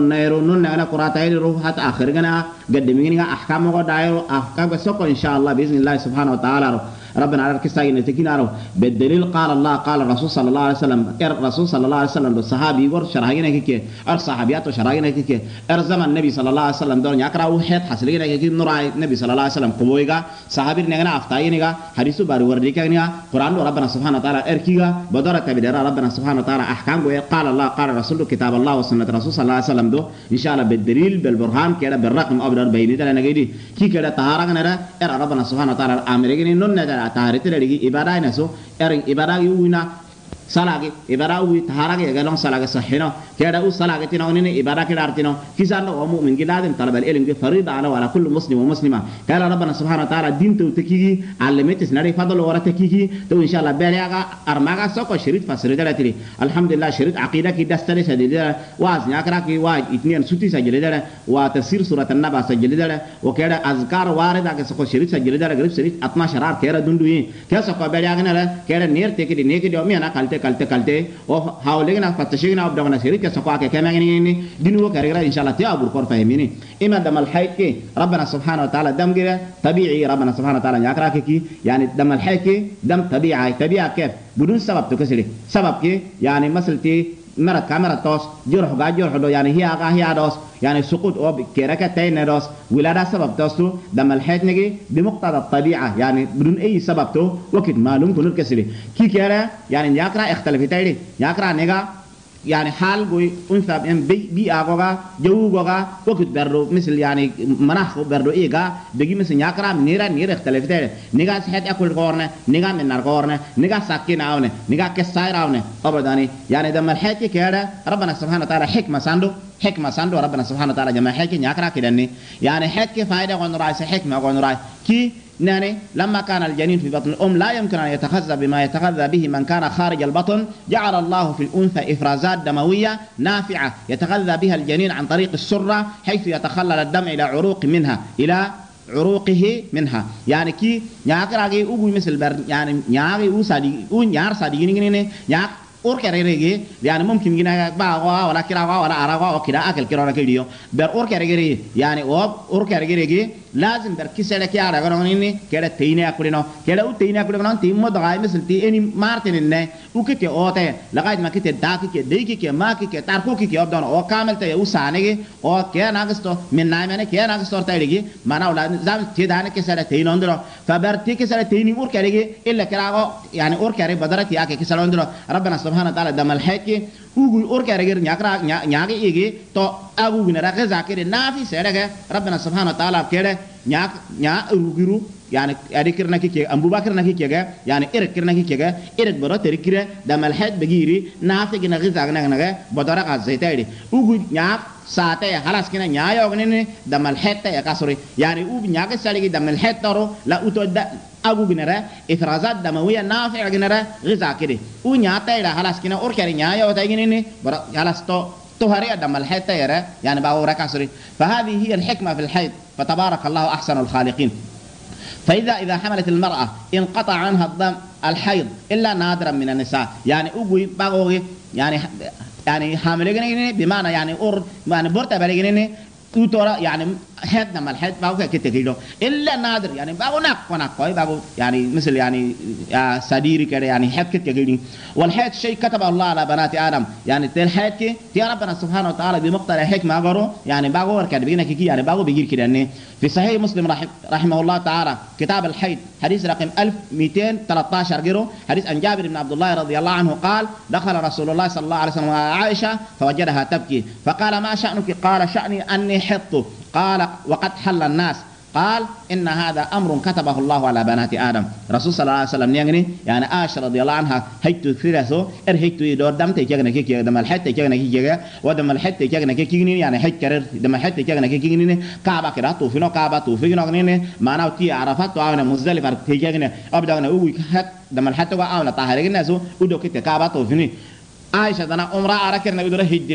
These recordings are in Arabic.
نيرو نون أنا قراتين روح حتى آخرنا قدمينها أحكام ودايرو أحكام سوق إن شاء الله بإذن الله سبحانه وتعالى ربنا على الكسائي نتكينا بالدليل قال الله قال الرسول صلى الله عليه وسلم الرسول صلى الله عليه وسلم الصحابي يقول شرعينا كي الصحابيات وشرعينا كي زمن النبي صلى الله عليه وسلم دون يقرأ وحيد حصلنا كي نراي النبي صلى الله عليه وسلم قبويغا صحابي نغنا أفتاينغا حديث باري ورديكا قرآن ربنا سبحانه وتعالى إركيغا بدرة بدرة ربنا سبحانه وتعالى أحكام قال الله قال الرسول كتاب الله وسنة الرسول صلى الله عليه وسلم دو إن شاء الله بالدليل بالبرهان كذا بالرقم أبدر بيني تلا نجدي كي كذا طهارة نرى ربنا سبحانه وتعالى أمريكا نون نجا طهارة تلقي إبادة نسو إبادة يوينا salage ibara wi taharage galon salage sahino keda u salage tino ne ibara keda artino kisano o mu'min giladin talabal ilmi farida ala wala kullu muslim wa muslima kala rabbana subhanahu wa ta'ala din to tekigi allemetis nari fadalo wara tekigi to inshallah beliaga armaga soko shirit fasirida latiri alhamdulillah shirit aqida ki dastare sadida waz nyakra ki waj itnian suti sajilida wa tafsir surat an-naba sajilida wa keda azkar warida ke soko shirit sajilida grib shirit 12 sharar kera dunduyi ke soko beliaga na keda ner tekidi nekidi o miana kalte o hawlegna fatashigna abdana shirika saqwa ke kamangini dinu karira inshallah ti abur kor fahimini ima damal hayke rabbana subhanahu wa ta'ala dam gira tabi'i rabbana subhanahu wa ta'ala yakra ki yani damal hayke dam tabi'a kif بدون سبب تكسري سبب كي يعني مثل تي مرة كاميرا توس جرح دو يعني هي دوس يعني سقوط أو كيركة تين دوس ولادة سبب توسو دم الحياة نجي بمقتضى الطبيعة يعني بدون أي سبب تو وقت معلوم كنور كسري كي كيرا يعني يقرأ اختلف تاني يقرأ نجا يعني حال قوي أنثى بي أقوى جو قوى وقت بردو مثل يعني مناخ بردو إيجا بيجي مثل يقرأ نير اختلاف تاني نيجا سحت أكل قرنة نيجا من نار قرنة نيجا ساكين عونه نيجا كسائر عونه أبداني يعني دم الحياة كده ربنا سبحانه وتعالى حكمة ساندو ربنا سبحانه وتعالى جمع حكي يقرأ كده يعني حكي فائدة غنراي حكمة غنراي كي ناني لما كان الجنين في بطن الأم لا يمكن أن يتغذى بما يتغذى به من كان خارج البطن جعل الله في الأنثى إفرازات دموية نافعة يتغذى بها الجنين عن طريق السرة حيث يتخلل الدم إلى عروقه منها يعني كي يقرأ أقول مثل يعني يقرأ أوسادي يار سادي يقرأ اور كريري يعني ممكن جينا باغوا ولا كراغوا ولا اراغوا او كدا اكل كيرو كيديو بر اور كريري يعني اور كريري لازم بر كيسلك يا راغونيني كدا تيني اكلينو كدا او تيني اكلينو تيمو دغاي مثل تي اني مارتينين وكتي اوتي لغايه ما كتي داكي كي ديكي كي ماكي كي تاركو كي ابدون او كامل تي وسانيغي او كي ناغستو من نايمنه كي ناغستو تايليغي مانا ولا زام تي دانه كيسلا تينوندرو فبر تي كيسلا تيني اور كريغي الا كراغو يعني اور كري بدرتي اكي كيسلوندرو ربنا سبحانه وتعالى دمال حكي اوغي اور كارغير نياغي ايغي تو اغوغي نراغ زاكير نافي سيرغ ربنا سبحانه وتعالى كده نيا اوغيرو يعني اديكر نكي ابو بكر نكي كيغا يعني اركر نكي كيغا ارك برو تركيره دمال حد بغيري نافي غنغي زاغنغ بدرا غزيتايدي اوغي نيا ساته خلاص كنا نيا يوغني دمال حد يا كاسوري يعني اوغي نياغ سالغي دمال حد ترو لا اوتو أبو جنرا إفرازات دموية نافعة جنرا غذاء كده ونياتا إلى خلاص كنا أوركاري نيايا وتاجيني برا خلاص تو هري دم الحيط تيرا يعني باورا كسري فهذه هي الحكمة في الحيض فتبارك الله أحسن الخالقين فإذا حملت المرأة انقطع عنها الدم الحيض إلا نادرا من النساء يعني أبوي باغوي يعني حاملين بمعنى يعني يعني برتا بلغني وتورا يعني حدنا ما الحد باو كتكيلو الا نادر يعني باو نقوي باو يعني مثل يعني سديري كده يعني حد كتكيلي والحيد شيء كتب الله على بنات ادم يعني الحيد كي يا ربنا سبحانه وتعالى بمقتضى الحكمه غرو يعني باو كده بينا كي يعني باو بيجير كده في صحيح مسلم رحمه الله تعالى كتاب الحيد حديث رقم 1213 غيره حديث عن جابر بن عبد الله رضي الله عنه قال دخل رسول الله صلى الله عليه وسلم على عائشه فوجدها تبكي فقال ما شأنك قال شأني اني حط قال وقد حل الناس قال إن هذا أمر كتبه الله على بنات آدم رسول صلى الله عليه وسلم يعني عائشة رضي الله عنها هيتو ثلاثة هيتو يدور دم تيجنا كي دم الحد تيجنا كي ودم الحد تيجنا كي يعني هيت كرر دم الحد تيجنا كي كعبة كده توفينه كعبة توفينه معنا وتي عرفات وعنا مزدلفة تيجنا أبدا أنا أقول دم الحد وعنا طاهرين ناسو ودو كده كعبة توفينه عائشة أنا أمرأة أركرنا بدره هيدلاني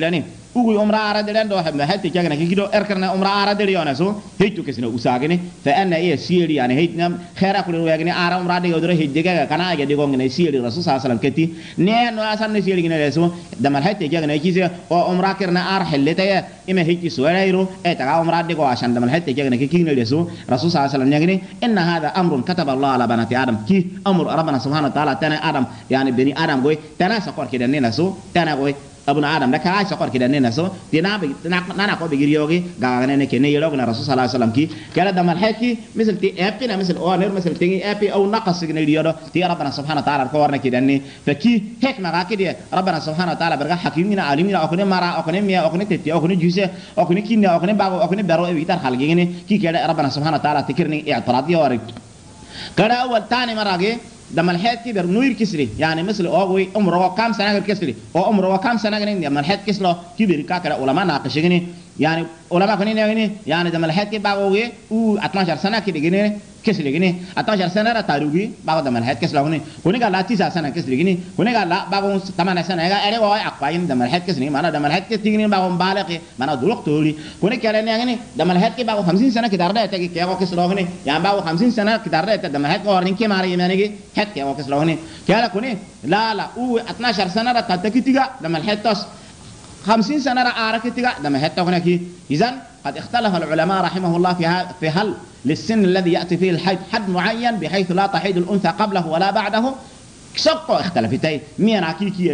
ugu umra ara de do ha halti kagana kido erkarna umra ara de yona so heitu kesina usagene fa anna iya siri yani heitna khaira kul wagene ara umra de godore hejjega kana ga de gongene siri rasul sallallahu alaihi wasallam keti ne no asan siri gine so damal halti kagana kise o umra kirna ar helleta ya ima heiti suwairo e ta umra de go ashan damal halti kagana kikine de so rasul sallallahu alaihi wasallam yagene inna hadha amrun kataba allah ala banati adam ki amr rabbana subhanahu wa ta'ala tana adam yani bani adam goy tana sakor kidan ne so tana goy abuna adam da ka sakor kidan ne so dina be nana ko be giriyogi ga ne ke ne yelo na rasul sallallahu alaihi wasallam ki kala damal haki misal ti epina misal o ner misal ti epi au naqas ne yodo ti rabbana subhanahu wa ta'ala ko warna kidan ne faki hekma ga kidi rabbana subhanahu wa ta'ala berga hakimina alimina akone mara akone miya akone tetti akone juse akone kinna akone bago akone baro e bitar halgi ne ki kala rabbana subhanahu wa ta'ala tikirni i'tiradi wari kada awal tani marage دم الحيط كبر نوير كسري يعني مثل أوغوي عمره كام سنة كسري أو عمره كام سنة كنين دم الحيط كسره كبر كاكرا علماء ناقشيني يعني علماء كنين يعني دم الحيط كباغوي و 12 سنة كده جنيه كسري جنيه 12 سنة تاروغي باغو دم الحيط كسره هني كوني قال لا 9 سنة كسري جنيه كوني قال لا باغو 8 سنة هذا أري واي أقوين دم الحيط كسري ما أنا دم الحيط كسري باغو بالغ ما أنا دلوق تقولي كوني كلام يعني دم الحيط كباغو 50 سنة كده رده تيجي كيا كسره هني يعني باغو 50 سنة كده رده دم الحيط كورنين كي ماري يعني حتى يا وكس لهوني كلا كوني لا او 12 سنه تتكتيغا لما الحتس 50 سنه اركتيغا لما حتى هناك اذا قد اختلف العلماء رحمه الله في هل للسن الذي ياتي فيه الحيض حد معين بحيث لا تحيض الانثى قبله ولا بعده سقط اختلفتي مين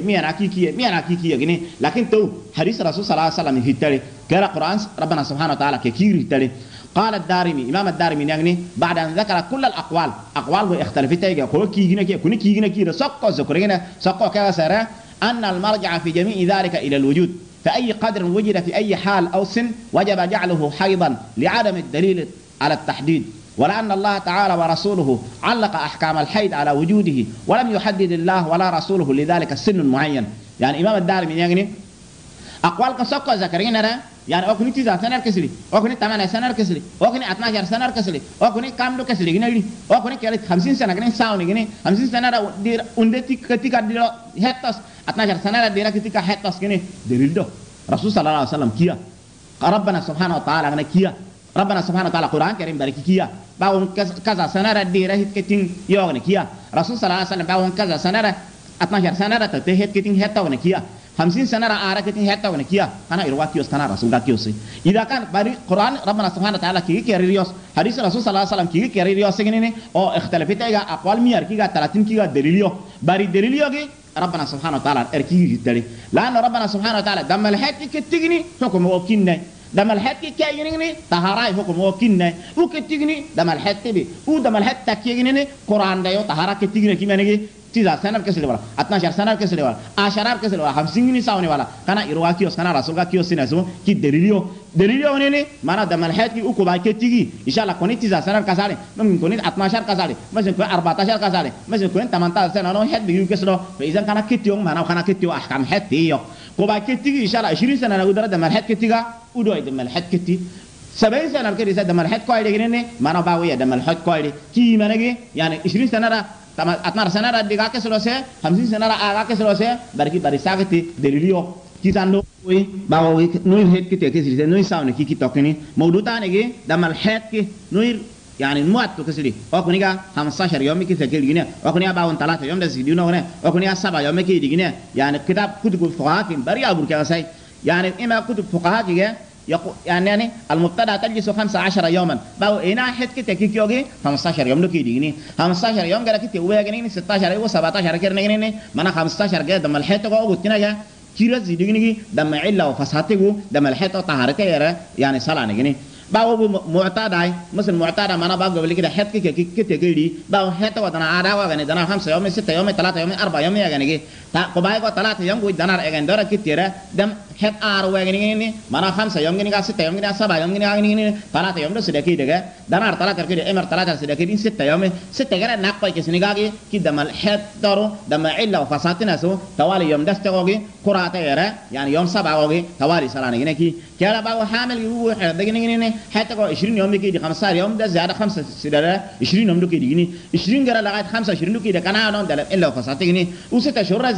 حقيقيه جني لكن تو حديث الرسول صلى الله عليه وسلم في التالي قال قران ربنا سبحانه وتعالى كثير التالي قال الدارمي امام الدارمي يعني بعد ان ذكر كل الاقوال واختلفتي يقول كي جنا سقط ذكرنا سقط كسر ان المرجع في جميع ذلك الى الوجود فاي قدر وجد في اي حال او سن وجب جعله حيضا لعدم الدليل على التحديد ولأن الله تعالى ورسوله علق أحكام الحيض على وجوده ولم يحدد الله ولا رسوله لذلك السن المعين يعني إمام الدارمي يعني أقوال كسوكو ذكرين يعني أكوني 9 سنة كسري أكوني 8 سنة كسري أكوني 12 سنة كسري أكوني كام دو كسري جنيه أكوني كله 50 سنة جنيه ساوني جنيه 50 سنة دير أندتي ketika دير هتاس 12 سنة دير ketika هتاس جنيه دليل ده رسول صلى الله عليه وسلم كيا ربنا سبحانه وتعالى أنا كيا ربنا سبحانه وتعالى قرآن كريم بارك كيا باون كذا سنة دير هت كتين يوغني كيا رسول صلى الله عليه وسلم باون كذا سنة 12 سنة تهت كتين هتاوني كيا 50 سنة آرا كتين هتا ونكيا أنا إرواتيوس كنا رسول كيوسي إذا كان باري قرآن ربنا سبحانه وتعالى كي كيريوس حديث الرسول صلى الله عليه وسلم كي كيريوس كنينه أو اختلافات إيجا أقوال ميار كي 30 كي دليليو باري دليليو كي ربنا سبحانه وتعالى أركيه جدري لأن ربنا سبحانه وتعالى دم الحد كتجني حكم وكينه دم الحد كيجني طهارة حكم وكينه وكتجني دم الحد بي ودم الحد تكيجني قرآن ده طهارة كتجني كي منيجي 9 سنة كسر ولا 12 سنة كسر ولا 10 كسر ولا 50 نساوني ولا كنا إرواكيوس كنا رسول كيوس نسوا كي دليليو هني مانا دم الحياة كي أكو باي كتيجي إن شاء الله كوني 9 سنة كسالي ممكن كوني 12 كسالي مثلا كوني 14 كسالي مثلا كوني 18 سنة أنا هاد بيجي كسر فإذا كنا كتيوم مانا كنا كتيو أحكام حد تيو كو باي كتيجي إن شاء الله 20 سنة نقدر دم الحياة كتيجا ودوي دم الحياة كتي 70 سنة كده دم الحياة كويلي جنني مانا باوي دم الحياة كويلي كي مناجي يعني 20 سنة tama 12 sanara diga ke selose 50 sanara aga ke selose barki bari sagati delilio kitando wi bawo wi nuy het kite ke silite nuy sawne ki kitokini mawduta nege damal het ki nuy يعني الموت كسلي أكوني كا 15 يوم كي سجل جينا أكوني أباون 3 يوم ده سيدينا هنا أكوني 7 يوم كي ديجينا يعني كتاب كتب الفقهاء كم بري أبو كاساي يعني إما كتب الفقهاء كي يعني المبتدأ تجلس 15 يوما باو هنا حد كي تكيكيوغي 15 يوم لكي ديجيني 15 يوم كده كي تقوي جيني 16 يوم 17 كده نجيني منا 15 كده دم الحيط كو بتنا جا كيرا زيديني دم علا وفساتيغو دم الحيط طهارته يعني صلاة نجيني باو معتاد مثل معتاد ما انا باو قبل كده حد كي تجيدي باو حيط ودنا عاده وغني دنا 5 يوم 6 يوم 3 يوم 4 يوم يا غني تا قباي كو 3 يوم كو دنا اغن دورا كتيره دم حد ار وغني منا 5 يوم غني 6 يوم غني 7 يوم غني 3 يوم ده sudah كده دنا 3 كده امر 3 sudah كده 6 يوم 6 غير نقاي كسني غاغي كي دم الحد دارو دم علا وفساتنا سو توالي يوم دستغوغي قراته يعني يوم 7 اوغي توالي سلانه غني كي كلا باو حامل يو دغني حتى 20 يوم كده 15 يوم ده زياده 5 سيده 20 يوم كده 20 غير لغايه 25 كده كان انا الا وفساتني و6 شهور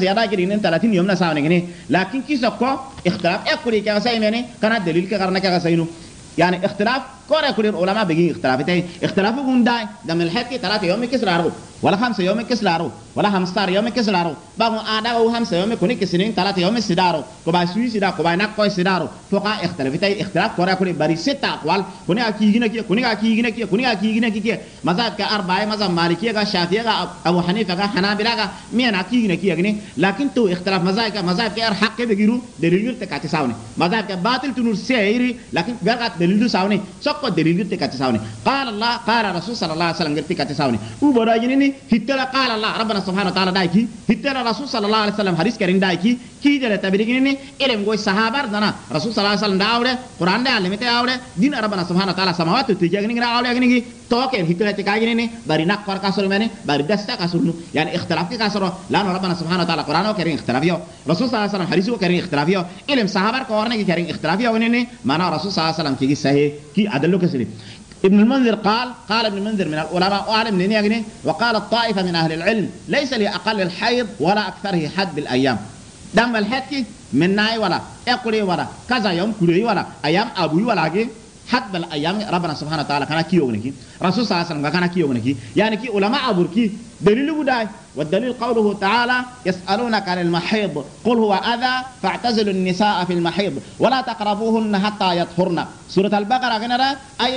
يدا كرين 30 يوم نساوني لكن كي سكو اختلاف اكوري كا سايمني كان دليل كغرنا كا ساينو يعني اختلاف كورا كل العلماء بيجي اختلافين اختلافهم داي دم الحد 3 يوم كسرارو ولا 5 يوم كسرارو ولا 15 يوم كسرارو باغو ادا او 5 يوم كوني كسنين 3 يوم سدارو كوبا سوي سدا كوبا نكو سدارو فوقا اختلافين اختلاف كورا كل بري 6 اقوال كوني اكيغنا كي كوني اكيغنا كي كوني اكيغنا كي مذهب كاربعه مذهب مالكيه كشافعيه ابو حنيفه كحنابلة مين اكيغنا كي يعني لكن تو اختلاف مذاهب كار حق بيجرو دليل تكاتي ساوني مذهب كباطل تنور سيري لكن بيرغات دليل ساوني سوكو دليل تكاتي ساوني قال الله قال رسول صلى الله عليه وسلم تكاتي ساوني وبدا جنيني هتلا قال الله ربنا سبحانه وتعالى دايكي هتلا رسول صلى الله عليه وسلم حديث كريم دايكي كي جل تبريغني علم غوي صحابه دنا رسول صلى الله عليه وسلم داوده قران ده علمته داوده دين ربنا سبحانه وتعالى سماوات تجيغني راوله غني توكل هتلا تكاغني باري نقر كاسر مني باري دستا كاسرنو يعني اختلاف كاسر لان ربنا سبحانه وتعالى قران كريم اختلافيو رسول صلى الله عليه وسلم حديث كريم اختلافيو علم صحابه كورني كريم اختلافيو غني معنا رسول صلى الله عليه وسلم كي صحيح كي عدل كسري ابن المنذر قال ابن المنذر من العلماء أعلم من يغني وقال الطائفة من أهل العلم ليس لأقل الحيض ولا أكثره حد بالأيام دم الحد من ناي ولا أقولي ولا كذا يوم كلي ولا أيام أبوي ولا حد بالأيام ربنا سبحانه وتعالى كان كيوغنكي رسول صلى الله عليه وسلم كان كيوغنكي يعني كي علماء أبوركي دليل بداي والدليل قوله تعالى يسألونك عن المحيض قل هو أذى فاعتزلوا النساء في المحيض ولا تقربوهن حتى يطهرن سورة البقرة غنرا آية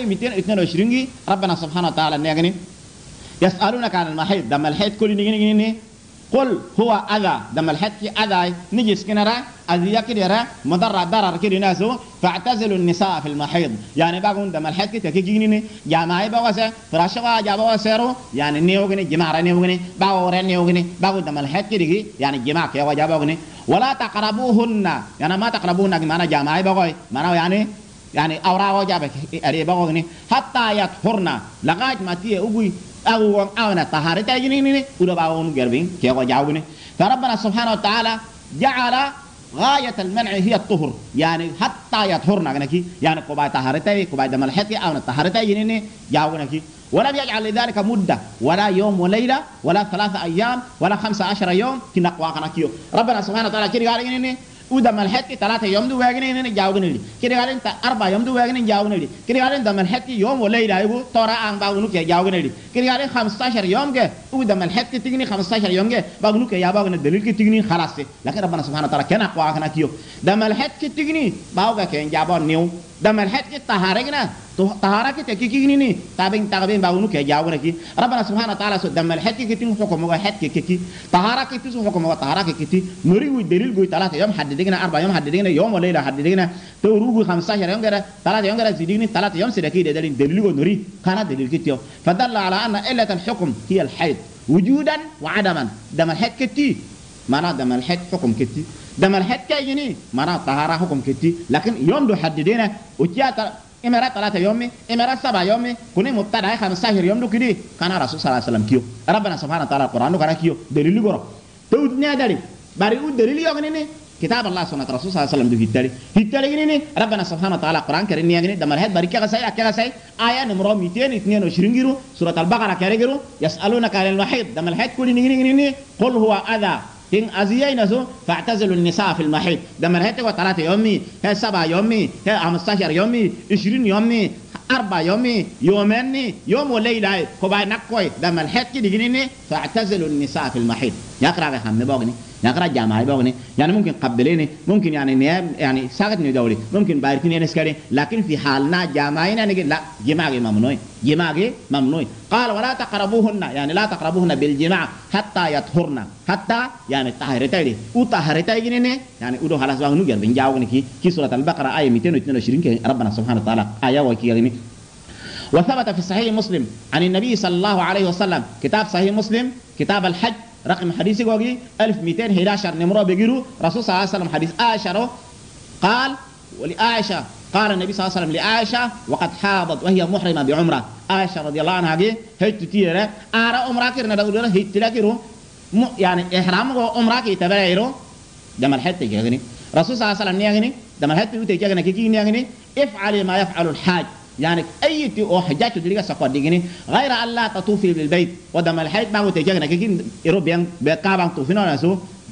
222 ربنا سبحانه وتعالى نيغني يسألونك عن المحيض دم الحيض كل نيغني قل هو أذى دم الحد أذى نجس كنرا أذية كدرا مضر ضرر كده ناسو فاعتزلوا النساء في المحيض يعني باقون دم الحد تكيجيني جماعي بواسه فراشوا جابوا سيرو يعني نيوغني جماعة نيوغني باور نيوغني باقون دم الحد كده يعني جماعة كيا وجابوغني ولا تقربوهن يعني ما تقربوهن معنا جماعي بقوي معنا يعني أورا وجابك أري بقوغني حتى يطهرن لغاية ما تيه أبوي أو أنا طهارة تجيني وده باون قربين كيا وجاوبني فربنا سبحانه وتعالى جعل غاية المنع هي الطهر يعني حتى يطهرنا كنكي يعني كوباي طهارتي كوباي دم الحتي أو طهارتي تجيني جاوبني ولم يجعل لذلك مدة ولا يوم وليلة ولا 3 أيام ولا 15 يوم كنقوا كنكيو ربنا سبحانه وتعالى كده قال إني ودم الحد 3 يوم دو واغني ني جاوغني كده قال انت 4 يوم دو واغني جاوغني كده قال دم الحد يوم وليله يبو تورا ان باغنو كي جاوغني كده قال 15 يوم كه ودم الحد تيغني 15 يوم كه باغنو كي يا باغني دليل كي تيغني خلاص لكن ربنا سبحانه وتعالى كان اقوا كنا كيو دم الحد كي تيغني باوغا كي جابو نيو دم الحد كي طهارنا طهارة كي تكيكيني ني تابين باغنو كي جاوغني كي ربنا سبحانه وتعالى دم الحد كي تيغني حكم حد كي طهارة كي تسو حكم طهارة كي مري دليل قوي 3 يوم حددنا 4 يوم حددنا يوم وليله حددنا توروغو 15 يوم غير 3 يوم غير زيدين 3 يوم سدكي دليل نوري كان دليل كتيو فدل على ان علة الحكم هي الحيض وجودا وعدما دم الحد كتي معنى دم الحد حكم كتي دم الحد كيني معنى طهارة حكم كتي لكن يوم دو حددنا وتيا إمارة 3 يوم إمارة 7 يوم كوني مبتدأ 15 يوم دو كدي كان رسول صلى الله عليه وسلم كيو ربنا سبحانه وتعالى القرآن كان كيو دليل غرو تودني دليل باري دليل يوغني كتاب الله سنة رسول صلى الله عليه وسلم دو هيتالي غني ربنا سبحانه وتعالى القرآن كريم يغني دمر هاد بارك كغساي آية نمرة 222 غيرو سورة البقرة كريغرو يسألونك عن المحيض دمر هاد كل نغني قل هو أذى إن أزيين زو فاعتزلوا النساء في المحيض دمر هاد 3 يومي هي 7 يومي هي 15 يومي 20 يومي 4 يومي يومين يوم وليلة كوباي نكوي دمر هاد كي دغني فاعتزلوا النساء في المحيض يقرأ هم بوغني يقرأ جامعي بوغني يعني ممكن قبليني ممكن يعني نيام يعني ساقتني دولي ممكن باركني نسكري لكن في حالنا جامعينا نجي لا جماعي ممنوع قال ولا تقربوهن يعني لا تقربوهن بالجماع حتى يطهرن حتى يعني طهارتي وطهارتي جنينه يعني ودو خلاص بقى نجر بنجاوغني كي سورة البقرة آية 222 ربنا سبحانه وتعالى آية وكي وثبت في صحيح مسلم عن النبي صلى الله عليه وسلم كتاب صحيح مسلم كتاب الحج رقم حديثي قوي 1211 نمرة بيجرو رسول صلى الله عليه وسلم حديث عائشة قال ولعائشة قال النبي صلى الله عليه وسلم لعائشة وقد حاضت وهي محرمة بعمرة عائشة رضي الله عنها هي تتيرة أرى عمرة كرنا دولة هي تلاقيه يعني إحرام عمرة كي تبريرو دم الحج تجيني رسول صلى الله عليه وسلم نيجني دم الحج تجيني كي نيجني افعل ما يفعل الحاج يعني أي أو حجاج تدريك سقط ديجني غير ألا تطوفي بالبيت ودم الحج ما هو تجينا كين يروبيان بكابان توفينا نسو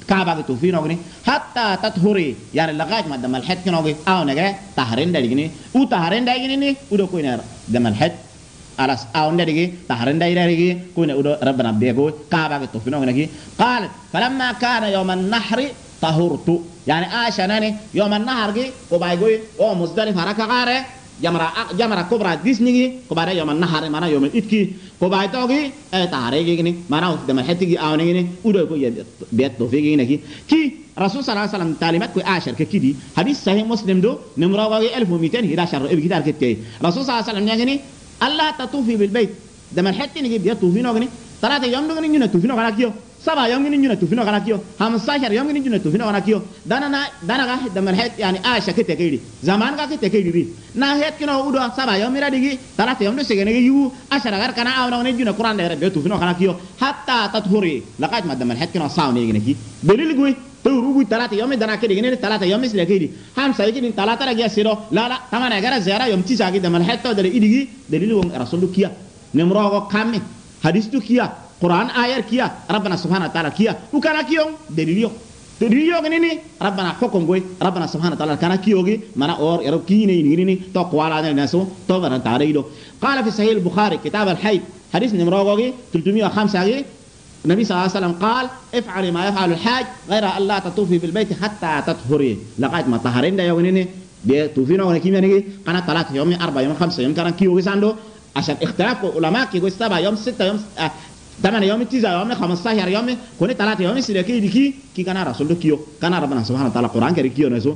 كعبة توفينوغني حتى تطهري يعني لغاية ما دم الحد كنوغي أو نجا تهرين دايجني أو تهرين دايجني ودو كوينر دم الحد alas awnde digi tahrenda iregi kuna udo rabbana bego kaaba ke tofino ngi qala falamma kana yawm an-nahr tahurtu yani aisha nani yawm an-nahr gi ko baygoy o muzdalif haraka gare jamra kubra disnigi ko bare yawm an-nahr mana yawm itki ko bay togi e tahregi ni mana de ma hetigi awni ni udo ko yed bet tofigi ngi ki rasul sallallahu alaihi wasallam talimat ko aisha ke kidi hadith sahih muslim do numra wa 1211 ibi kitar kete rasul sallallahu alaihi wasallam ngani الله تطوفي بالبيت ده من حتى نجيب يا توفينو غني 3 يوم نغني نينا توفينو غنا كيو 7 يوم نغني نينا توفينو غنا كيو 15 يوم نغني نينا توفينو غنا كيو دانا غا ده من حت يعني عائشه كته كيدي زمان غا كته كيدي بي نا هيت كنو ودو 7 يوم ميرا ديغي 3 يوم دو سيغني يو 10 غار كنا او نغني جينا قران ده بيت توفينو غنا كيو حتى تطهري لقيت ما ده من حت كنو ساو نيغي كي دليل غوي تروغو 3 يوم دانا كيدي غني 3 يوم سيلا كيدي هم سايكي 3 رجا سيرو لا لا تمام غارا زيارة يوم تيساغي ده من حت ده ايديغي دليل رسول كيا نمرو كامي حديث كيا قرآن آيات كيا ربنا سبحانه وتعالى كيا وكان كيو دليليو غنيني ربنا حكم غوي ربنا سبحانه وتعالى كان كيوغي مانا اور يرو كيني نيني تو قوالا ناسو تو بنا تعاليدو قال في صحيح البخاري كتاب الحيض حديث نمرو 305 النبي صلى الله عليه وسلم قال افعل ما يفعل الحاج غير ان لا تطوفي بالبيت حتى تطهري لغايه ما طهرين ده يوغنيني بتوفينو غني كيما نيجي كان 3 يوم 4 يوم 5 يوم كان كيوغي ساندو عشان اختلاف العلماء كي يقول 7 يوم 6 يوم 8 يوم 9 يوم 15 يوم كوني 3 يوم سيدكي ديكي كي كان رسول كيو كان ربنا سبحانه وتعالى قران كري كيو نسو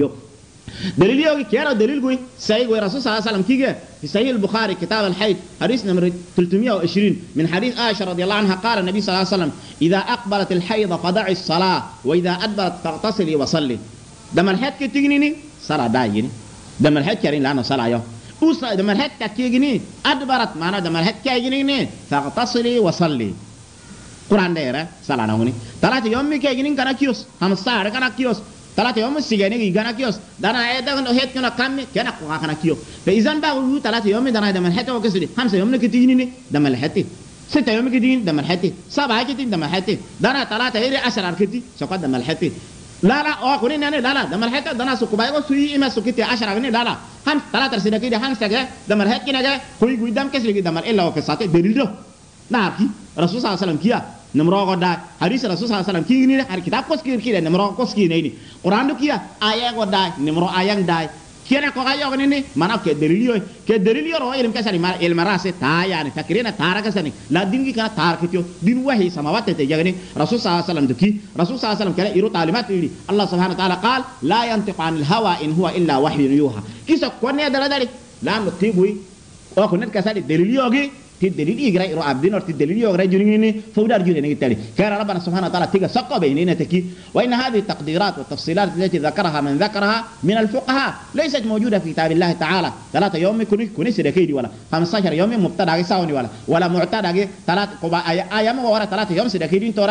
دليليو كيرو دليل غوي ساي غوي رسول صلى الله عليه وسلم كيغا في صحيح البخاري كتاب الحيض حديث نمبر 320 من حديث عائشه رضي الله عنها قال النبي صلى الله عليه وسلم اذا اقبلت الحيض فدعي الصلاه واذا ادبرت فاغتسلي وصلي دم الحيض كتيغني صلاه دايني دم الحيض كرين لانه صلاه يوم وصل دم الحيض كتيغني ادبرت معنا دم الحيض كيغني فاغتسلي وصلي قران دايره صلاه نوني 3 يوم كيغني كان كيوس هم سار كان كيوس 3 يوم سيغني غانا كيوس دانا ايدا هيت كنا كام كنا كنا كيو فاذا باغلو 3 يوم دانا دم الحيض وكسري 5 يوم كتيغني دم الحيض 6 يوم كتيغني دم الحيض 7 كتيغني دم الحيض دانا 3 هي 10 كتي سوق دم الحيض لا لا او كوني ناني لا لا دم الحيض دانا سوق بايغو سوي اما سوكتي 10 غني لا لا هم 3 سيدا كده هم سجا دم الحيض كده كوي قدام كسري دم الا وكسات دليل نعرف رسول صلى الله عليه وسلم كيا نمرو غدا حديث رسول صلى الله عليه وسلم كي ني كتاب كوسكير كي نمرو كوسكي ني قران دو كيا ايا غدا نمرو ايان داي كينا كو غايو ني مانا كدليل رو علم كسري ما علم راسه تا يعني فكرنا تارا كسني لا دين كان تار كتيو دين وحي سماوات تجغني رسول صلى الله عليه وسلم دكي رسول صلى الله عليه وسلم كان يرو تعليمات لي الله سبحانه وتعالى قال لا ينطق عن الهوى ان هو الا وحي يوحى كيسا كوني دلالي لا نتيبوي او كنت كسري دليل يوغي تدليل يغرا رو عبدين اور تدليل يغرا جوني فودار جوني نيتالي خير ربنا سبحانه وتعالى تيغا سقو بيننا تكي وان هذه التقديرات والتفصيلات التي ذكرها من ذكرها من الفقهاء ليست موجوده في كتاب الله تعالى 3 يوم كوني سدكيدي ولا 15 يوم مبتدا ساوني ولا معتدا 3 ايام ورا 3 يوم سدكيدي تورا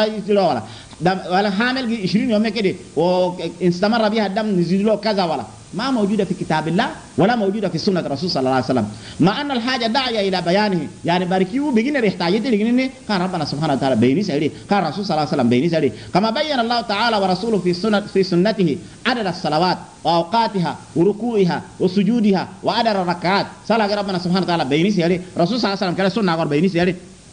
ولا حامل 20 يوم كده واستمر بها الدم نزيد له كذا ولا ما موجودة في كتاب الله ولا موجودة في سنة الرسول صلى الله عليه وسلم مع أن الحاجة داعية إلى بيانه يعني باركيو بيجينا بيحتاجيته لجنني كان ربنا سبحانه وتعالى بيني سعيد كان الرسول صلى الله عليه وسلم بيني سعيد كما بين الله تعالى ورسوله في سنته عدد الصلوات وأوقاتها وركوعها وسجودها وعدد الركعات صلاة ربنا سبحانه وتعالى بيني سعيد الرسول صلى الله عليه وسلم كان سنة غير بيني سعيد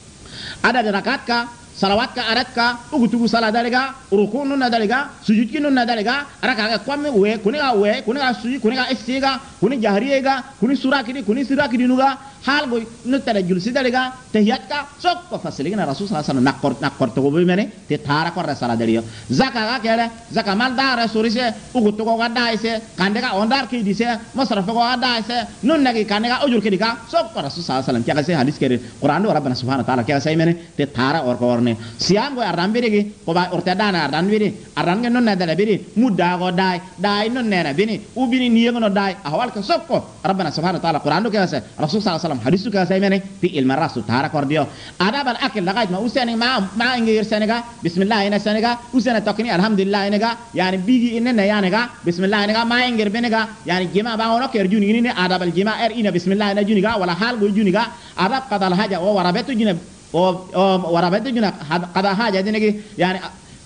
عدد الركعات salawat ka arat ka ugutugu sala dalega rukun nun dalega sujud kin nun dalega raka ga kwamme we kuni ga suji kuni ga istiga kuni jahriega kuni sura kidi nuga hal go nutta julsi dalega tahiyat ka sok ko fasilina rasul sallallahu alaihi wasallam nakor to go mene te thara ko sala dalia zaka ga kele zaka mal da rasurise ugutugo ga daise kandega ondar ki dise masraf go ga daise nun nagi kandega ujur ki dika sok ko rasul sallallahu alaihi wasallam kya hadis kere quran do rabbana subhanahu wa taala kya sai mene te thara or ko siam go arambere gi ko ba ortadana arambere arrange non na dala bere mudda go dai non nena bini ubini niye no dai ahwal ka sokko rabbana subhanahu wa taala quran do kasa rasul sallallahu alaihi wasallam hadisu ka sai mene ti ilma rasul tara kordio adab al akil lagait ma usani ma ingir sanega bismillah ina sanega usana takni alhamdulillah ina yani bigi inna yani ga bismillah ina ma ingir benega yani jima ba ono ker juni ni adab al jima ina bismillah ina juni ga wala hal go juni ga adab qadal haja wa warabatu jina ورابط جنا قضاء حاجة دينك يعني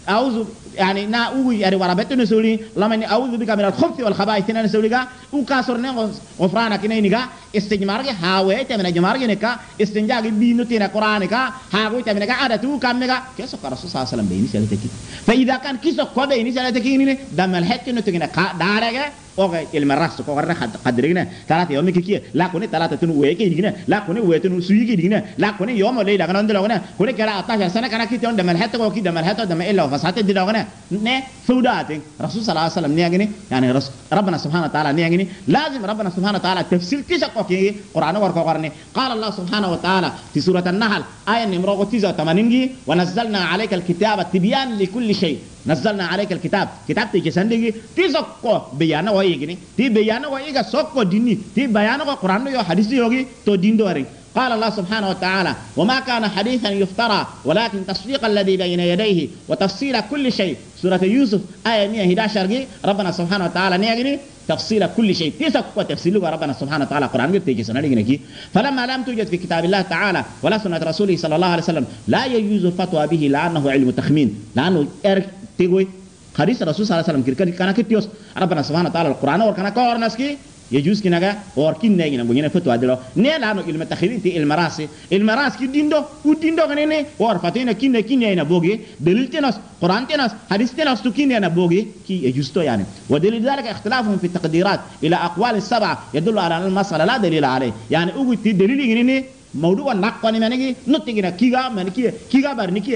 أعوذ يعني نا أوي يعني وربت نسولي لما إني أعوذ بك من الخبث والخبائث نسولي كا وكاسرنا غفرانا كنا كا استجمار كا هاوي تمنا جمار كا استنجا بينو تنا قرآن كا هاوي تمنا كا ada tu كم كا كيسو كرسول صلى الله عليه وسلم بيني سألت كي فإذا كان كيسو كذا بيني سألت كي إني دم الحد كنا تكنا دارا كا أوكي المراس كورنا قدرنا ثلاثة يوم كي لا كوني ثلاثة تنو ويكي دينا لا كوني ويتنو سويكي دينا لا كوني يوم ولا لا كنا ندلوا كنا كوني كلا 14 سنة كنا كي تون دم الحد كوكي دم الحد دم إلا وفسات دلوا كنا نه فوداتين رسول صلى الله عليه وسلم نيجني يعني ربنا سبحانه وتعالى نيجني لازم ربنا سبحانه وتعالى تفسير كيس كوكي قرآن ورقارني قال الله سبحانه وتعالى في سورة النحل آية نمرة 89 ونزلنا عليك الكتاب تبيان لكل شيء نزلنا عليك الكتاب كتاب تيجي سندي تيسكو بيانا ويجني تي بيانا ويجا سكو ديني تي بيانا وقرآن يو حديث يوغي تو دين دواري قال الله سبحانه وتعالى وما كان حديثا يفترى ولكن تصديق الذي بين يديه وتفصيل كل شيء سورة يوسف آية 111 ربنا سبحانه وتعالى نيجني تفصيل كل شيء تيسكو تفصيله ربنا سبحانه وتعالى قرآن تيجي سندي فلما لم توجد في كتاب الله تعالى ولا سنة رسوله صلى الله عليه وسلم لا يجوز الفتوى به لأنه علم تخمين لأنه تيجي حديث الرسول صلى الله عليه وسلم كنا كتيوس ربنا سبحانه وتعالى القرآن وركنا كورناسكي يجوز كنا وركين نيجي نبغينا فتوى دلو نيلانو علم تخمين تي المراس كي ديندو وديندو كنني ورفتينا كين ينا بوجي دليل تناس قرآن تناس حديث تناس تكين ينا بوجي كي يجوز تو يعني ودليل ذلك اختلافهم في التقديرات إلى أقوال السبعة يدل على أن المسألة لا دليل عليه يعني أقول تي دليل يجيني موضوع نقطني منكي نتيجة كيغا منكي كيغا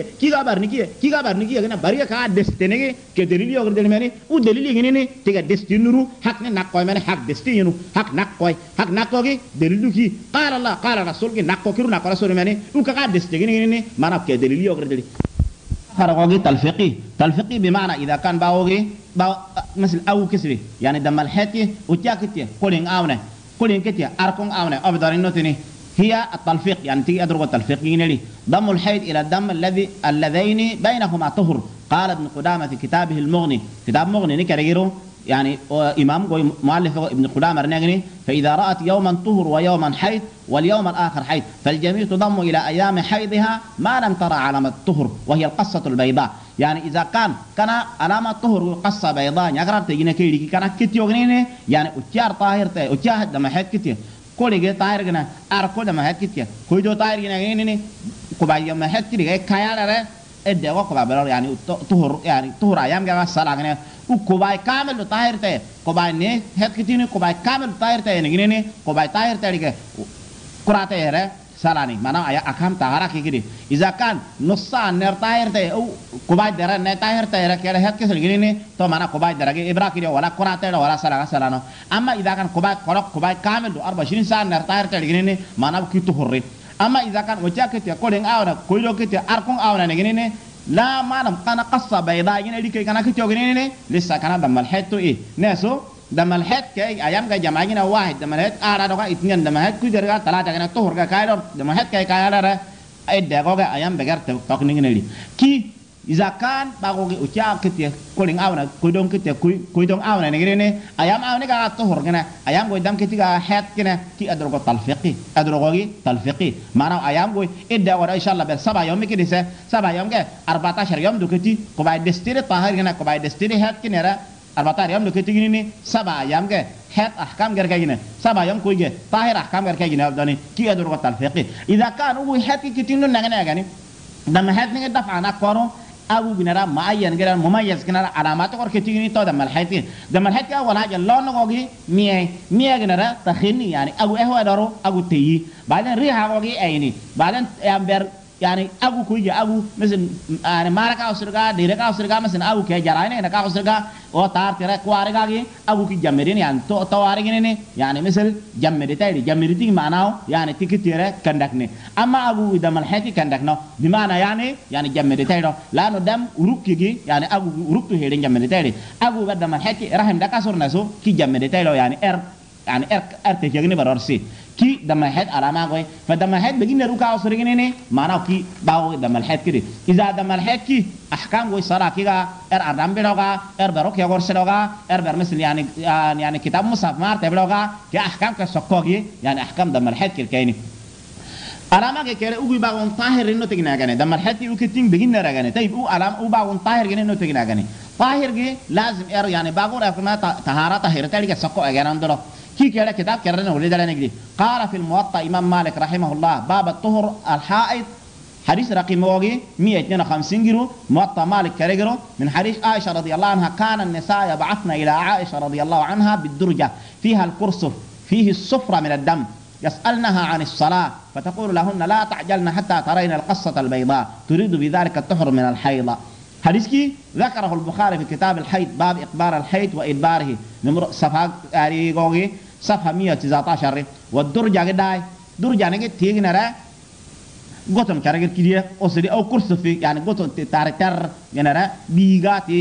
بارنكي كنا باريا كا دستنكي كدليل يوغر دليل مني ودليل يغنيني تيغا دستينرو حق نقوي مني حق دستينو حق نقوي دليل كي قال الله قال رسول كي نقو كيرو نقو رسول مني وكا دستيني مانا كدليل يوغر دليل فرقوغي تلفقي بمعنى إذا كان باوغي مثل أو كسري يعني دم الحتي وتياكتي كولين آونه كولين كتي أركون آونه أبدارين نوتيني هي التلفيق يعني تيجي أدرك التلفيق ينلي ضم الحيض إلى الدم اللذين بينهما طهر قال ابن قدامة في كتابه المغني كتاب مغني نكريرو يعني إمام مؤلف ابن قدامة رنجني فإذا رأت يوما طهر ويوما حيض واليوم الآخر حيض فالجميع تضم إلى أيام حيضها ما لم ترى علامة الطهر وهي القصة البيضاء يعني إذا كان علامة الطهر قصة بيضاء يقرأ تجينا كيري كان كتير يعني أتيار طاهر أتيار دم حيض كتير كوليجي طاهر جنا أركود ما هاد كتير كويدو طاهر جنا يعني كوبايا ما هاد كتير كايا لا الدواء كوبايا بلور يعني طهر أيام جنا سلا جنا وكوبايا كامل طاهر تة كوبايا نه هاد كتير كوبايا كامل طاهر تة يعني كوبايا طاهر تة ليك كرات هره سلاني مانا أيا أكام طاهرة كيكدي إذا كان نصا نر طاهر تة أو كوبايا درا نه طاهر تة كيره هاد كسر جنيني تو مانا كوبايا درا كي إبرة كيره ولا كرات تة ولا سلانو أما إذا كان كوبايا كامل 24 ساعة نر طاهر تة جنيني مانا بكي تهري أما إذا كان وجاك تة كولين أونا كويلو كتة أركون أونا نجنيني لا ما نم كان قصة بيضاء جنيه دي كي كنا كتير جنيني لسه كنا دم الحيط تو إيه ناسو دم الحيط كي أيام كي جماعينا واحد دم الحيط دوكا اثنين دم الحيط كوي درجة ثلاثة كنا تهر كايلور دم الحيط كي كايلور أي دقيقة أيام بغير تقنين جنيه كي إذا كان باقوي وجاك كتير كولين أونا كويدون كتير كويدون أونا نجنيني أيام أونا كا تهر كنا أيام كوي دم كتير حيط كنا كي أدركوا تلفقي معناه أيام كوي إدّا ورا إن شاء الله بس 7 يوم كده 7 يوم كه 14 يوم دوكتي كوباي دستير طاهر كنا كوباي دستير حيط كنا 14 يوم دوكتي كني 7 يوم كه حيط أحكام غير كجنا 7 يوم كوي كه طاهر أحكام غير كجنا أبداني كي أدركوا تلفقي إذا كان هو حيط كتير نعنا يعني دم حيط نيجي دفع أنا كورو أبو بنرا معين كده مميز كده علامات اور كتير تو دم الحيط أول حاجة لون نقولي مية كده تخيني يعني أبو إهوا دارو أبو تيجي بعدين ريحة نقولي أيني بعدين يامبر يعني أبو كويجي أبو مثل يعني ماركا أسرقا ديركا أسرقا مثلا أبو كي جراينه نكا أسرقا أو تار ترى كوارقا كي أبو كي جمرين يعني توارقينه يعني مثل جمرتي معناه يعني تكتيره كندكني أما أبو دم الحيط كندكنا بمعنى يعني جمرتي لأنه دم وركيجي يعني أبو وركتو هيرين جمرتي أبو دم الحيط رحم دكا سورناسو كي جمرتي يعني تجيني برارسي كي دم الحيط على ما قوي فدم الحيط بيجينا روكا أسرقينه معناه كي باو دم الحيط كده إذا دم الحيط كي أحكام قوي صار كيغا أردام بلوغا بروك يا غورسلوغا مثل يعني كتاب مصحف مار تبلوغا كي أحكام كسكوغي يعني أحكام دم الحيط كيني alama ke kere ugu bagon tahir no tegina gane damar hati u keting begin na gane tayib u alam u bagon tahir gane no tegina gane tahir ge lazim er yani bagon afma tahara tahir tali ke sakko agaran dolo ki kere kitab kere no le dalane gidi qala fil muwatta imam malik rahimahullah bab at-tuhur al-ha'id حديث رقم 152 جرو موطأ مالك كرجرو من حديث عائشة رضي الله عنها كان النساء يبعثن إلى عائشة رضي الله عنها بالدرجة فيها القرصف فيه الصفرة من الدم يسألنها عن الصلاة فتقول لهن لا تعجلن حتى ترين القصة البيضاء تريد بذلك الطهر من الحيضة. حديث كي ذكره البخاري في كتاب الحيض باب إقبال الحيض وإدباره نمر صفحة أريغوغي صفحة 119 والدرجة قداي درجة نجي تيجي نرى goton karagir kidiya osidi au kursu fi yani goton taratar genera biga ti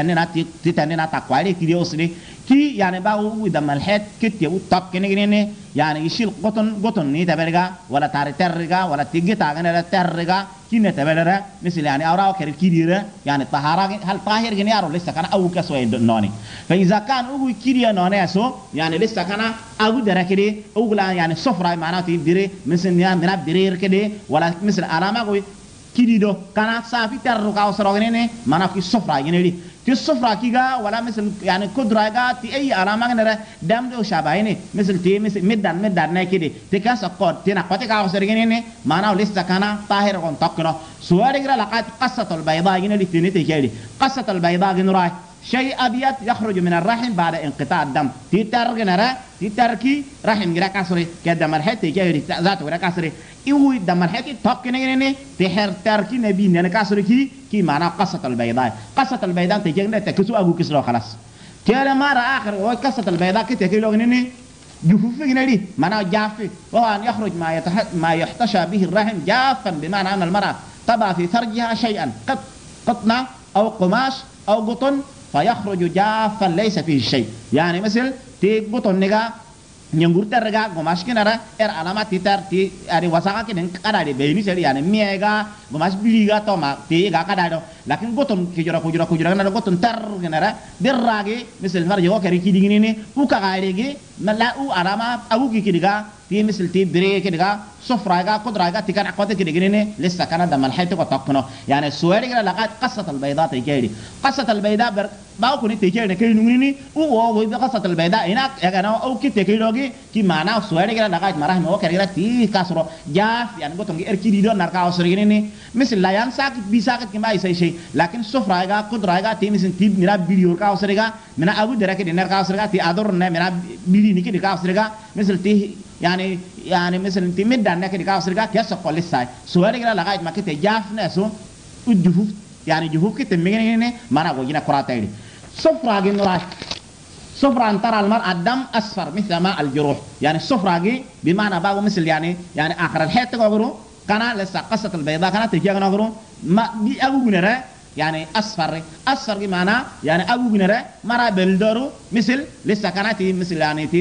tanena takwali kidiya osidi ki yani ba u da malhat kiti u tap kene gene yani yishil goton ni taberga wala taratarga wala tigita genera targa kine taberga misal yani awra kar kidira yani tahara hal tahir gene yaro lissa kana au kaswa noni fa iza kan u kidiya noni aso yani lissa kana au darakide au la yani sofra maanati dire misal ya mina birir kede wala مثل علامة قوي كيدو كان سافي ترى كاو سرقني ما في الصفرة يعني في الصفرة كيجا ولا مثل يعني كدراجا تي أي علامة كنرا دم دو شابهيني مثل تي مثل مدان ناكيدي تكاس أقود تينا قطع كاو سرقني ما ناو لسه كان طاهر كون تقنا سؤال كذا لقات قصة البيضاء يعني اللي تني تيجي قصة البيضاء جنراي شيء أبيض يخرج من الرحم بعد انقطاع الدم تيتر جنرا تيتركي رحم جرا كسري كدم الحت تيجي ذات جرا كسري يوي دم الحت توك كنيني تحر تركي نبي نن كسري كي معناه قصة البيضاء تيجي تكسو أبو كسر خلاص كلا مرة آخر قصة البيضاء كتيجي لو جنني جفوف جنري معناه جافي وهو أن يخرج ما يحتشى به الرحم جافا بمعنى أن المرأة تضع في فرجها شيئا قطنة أو قماش أو قطن فيخرج جافا ليس فيه شيء يعني مثل تي بطن نجا نينغور ترجع قماش كنارا علامات تيتر تي أري وساقة كنن كناري بيني سري يعني ميجا قماش بيجا توما تي جا كنارو لكن بطن كجرا كنارا بطن تر كنارا درجة مثل فرجوا كري كي ديني وكعاريجي ملا علامة أو كي كديجا تي مثل تي بريك كديجا صفراجا قدراجا تكان أقوات كديجيني لسه كان دم الحيط وتقنه يعني السؤال كده لقات قصة البيضاء تيجي قصة البيضاء باو كوني تيجي نكيل نوني وهو قصة البيضاء هناك يعني أو كي تيجي لوجي كي معناه السؤال كده لقات مراه ما هو كده تي كسره جاف يعني قطن إركي ديدو نركا أسرعيني مثل لا ينساك بيساك كم أي شيء لكن صفراجا قدراجا تي مثل تي منا بيديو كأسرعا منا أبو درك دينر كأسرعا تي أدور منا بيدي نكيد كأسرعا مثل تي يعني مثل تي مدان نكيد كأسرعا كيسا قليساي سؤال كده لقات ما كده جاف نسو وجفوف يعني جفوف كده ميجيني مانا وجينا كراتيري صفراجي نراش صفرا ترى المرأة الدم أصفر مثل ما الجروح يعني الصفراجي بمعنى باو مثل يعني آخر الحيط تقولوا كان لسه قصة البيضاء كانت تيجي نقولوا ما دي أبو بنرة يعني أصفر بمعنى يعني أبو بنرة مرا بلدورو مثل لسه كانت مثل يعني تي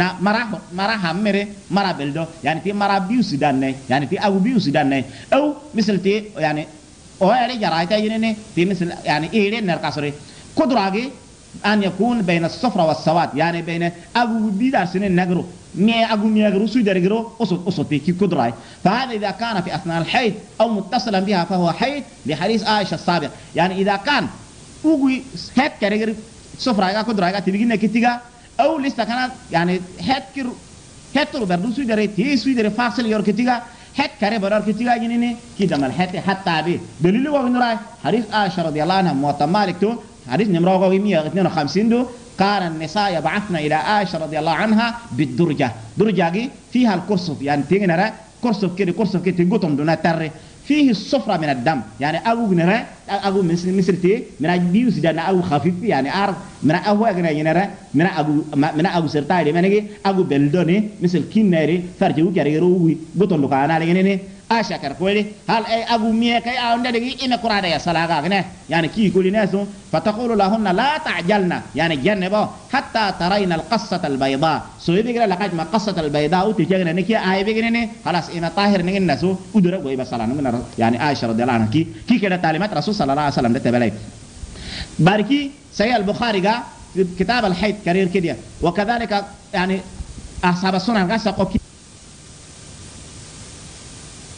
مرا همرة مرا بلدو يعني تي مرا بيو سودان يعني تي أبو بيو سودان أو مثل تي يعني أو يعني جرايته يعني تي مثل يعني إيه نركاسري قدراجي أن يكون بين الصفرة والسواد يعني بين أبو بيدار سنين نجرو أبو ميجرو سودرجرو أصوت في كدراي فهذا إذا كان في أثناء الحيض أو متصلا بها فهو حيض لحديث عائشة السابق يعني إذا كان أوجي هات كرجر صفرة كدراي تبيجينا كتيجا أو لسه كانت يعني هات بردو سودري فاصل يور كتيجا هات كره بدر كتيجا جنيني كده مال هات حتى أبي دليل وابن حديث عائشة رضي الله عنها موطأ مالك تو حديث نمرة 152 دو كان النساء يبعثن إلى عائشة رضي الله عنها بالدرجة درجة فيها الكرسف يعني تيجي نرى كرسف كده تقطن دون تر فيه الصفرة من الدم يعني أبو نرى أبو مثل تي من أبيوس جانا أبو خفيف يعني أرض من أبو أجنا ينرى من أبو سرتاي من أجي أبو بلدوني مثل كينري فرجوا كريروي قطن لقانا ليني Asha كركولي هل أي أبو مية كي أون دقيقة إن قرآن يا صلاة كنا يعني كي كل الناس فتقول لهن لا تعجلنا يعني جنبه حتى ترين القصة البيضاء سوي بيقول لقد ما قصة البيضاء وتجينا نكيا أي بيقولني خلاص إن طاهر نجن الناس ودرك ويبى صلاة من يعني عائشة رضي الله عنها كي كده تعليمات رسول صلى الله عليه وسلم ده تبلي باركي سيد البخاري جا كتاب الحيض كرير كده وكذلك يعني أصحاب السنن قصة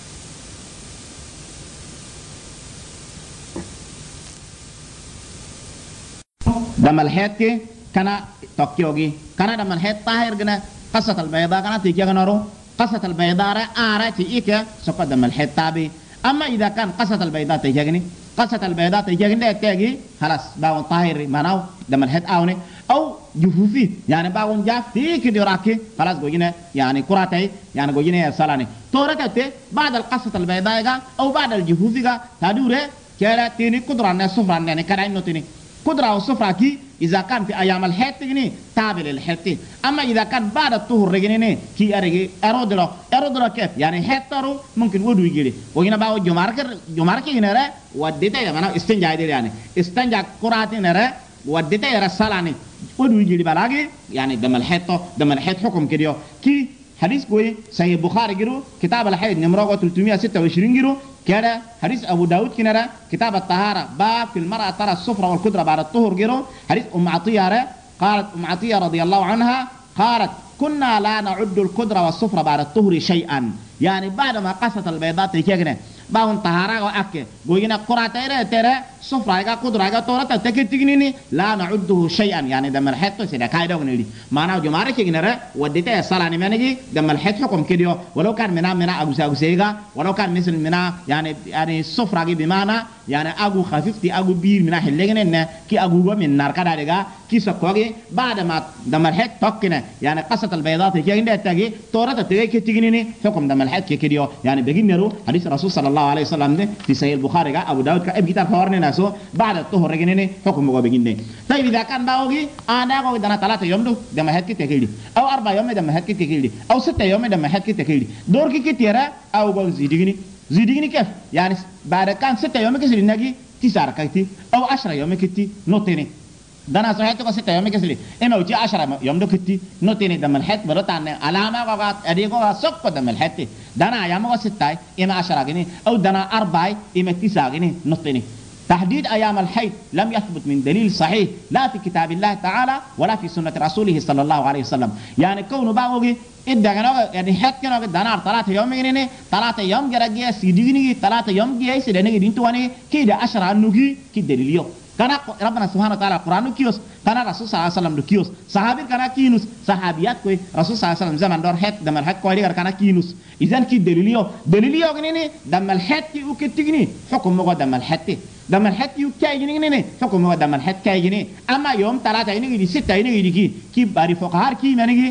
دم الحيط كي كان توكيوغي كان دم الحيط طاهر جنا قصة البيضاء كانت تيجي نورو قصة البيضاء آرة إيكا سقط دم الحيط تابي أما إذا كان قصة البيضاء تيجي قصة البيضاء تيجي خلاص باون طاهر مناو دم الحيط أوني أو جفوفي يعني باون جاف في كده راكي خلاص جوجينا يعني كراتي يعني جوجينا سالاني توركته بعد القصة البيضاء أو بعد الجفوفي تدوره كلا تيني كدران سفران يعني كذا إنه تيني كدرة وسفرة كي إذا كان في أيام الحيض تجني تابع للحيض أما إذا كان بعد الطهر رجني كي أرجع أرودلو كيف يعني حيض ترو ممكن ودو يجري وهنا باو جمارك هنا وديته يا منا استنجا يدري يعني استنجا كرات هنا وديته يا رسالاني ودو يجري بلاغي يعني دم الحيض حكم كده كي حديث كوي سي البخاري جرو كتاب الحيض نمرة 326 جرو كده حديث أبو داود كنرا كتاب الطهارة باب في المرأة ترى الصفرة والقدرة بعد الطهر جرو حديث عطية قالت عطية رضي الله عنها قالت كنا لا نعد القدرة والصفرة بعد الطهر شيئا يعني بعد ما قصت البيضات تيجينا باون طهارة وأكل بوجينا قرأ ترى صفرة قدرة تورة تكتيجني لا نعده شيئا يعني دم الحيط سيدا كايدا ونيلي معناه جمارة كينرا وديته الصلاة منجي دم الحيط حكم كديو ولو كان منا أجوسيغا ولو كان مثل منا يعني صفرة بمعنى يعني أجو خفيفتي أجو بير منا حلقنا كي أجو من نار كذا كي سكوغي بعد ما دم الحيط تكنا يعني قصة البيضات كيندا تجي تورة تكتيجني حكم دم الحيط كديو يعني بيجي نرو حديث الرسول صلى الله عليه وسلم في صحيح البخاري أبو داود كأب كتاب فورنا سو بعد الطهر رجنيني حكم مغو بيجيني طيب إذا كان باوغي أنا أقول دنا 3 يوم دو دم حد كتكيلي أو 4 يوم دم حد كتكيلي أو 6 يوم دم حد كتكيلي دور كتيرة أو قول زيديني كيف يعني بعد كان 6 يوم كسر نجي تسعة كتي أو 10 يوم كتي نوتيني دنا صحيح تو 6 يوم كسر إما وجي 10 يوم دو كتي نوتيني دم الحد برتان علامة وقت أديكوا سق دم الحد دنا أيام وقت 6 إما 10 جنيه أو دنا 4 إما 9 جنيه نوتيني تحديد أيام الحيض لم يثبت من دليل صحيح لا في كتاب الله تعالى ولا في سنة رسوله صلى الله عليه وسلم يعني كونه باغوغي إذا كانوا يعني حد كانوا دانار 3 يوم يعني 3 يوم جرجيا سيديني 3 يوم جاي سيدني دينتواني كده 10 نوغي كده دليل كان ربنا سبحانه وتعالى القرآن كيوس كان الرسول صلى الله عليه وسلم كيوس صحابي كان كينوس صحابيات كوي رسول صلى الله عليه وسلم زمان دور حد دم الحد كوي كان كينوس إذن كي دليليو غنيني دم الحد وكتغني حكم مغو دم الحد دم الحد يكاي غنيني حكم مغو دم الحد كاي غني أما يوم 3 ينغي 6 ينغي كي باري فقهار كي منغي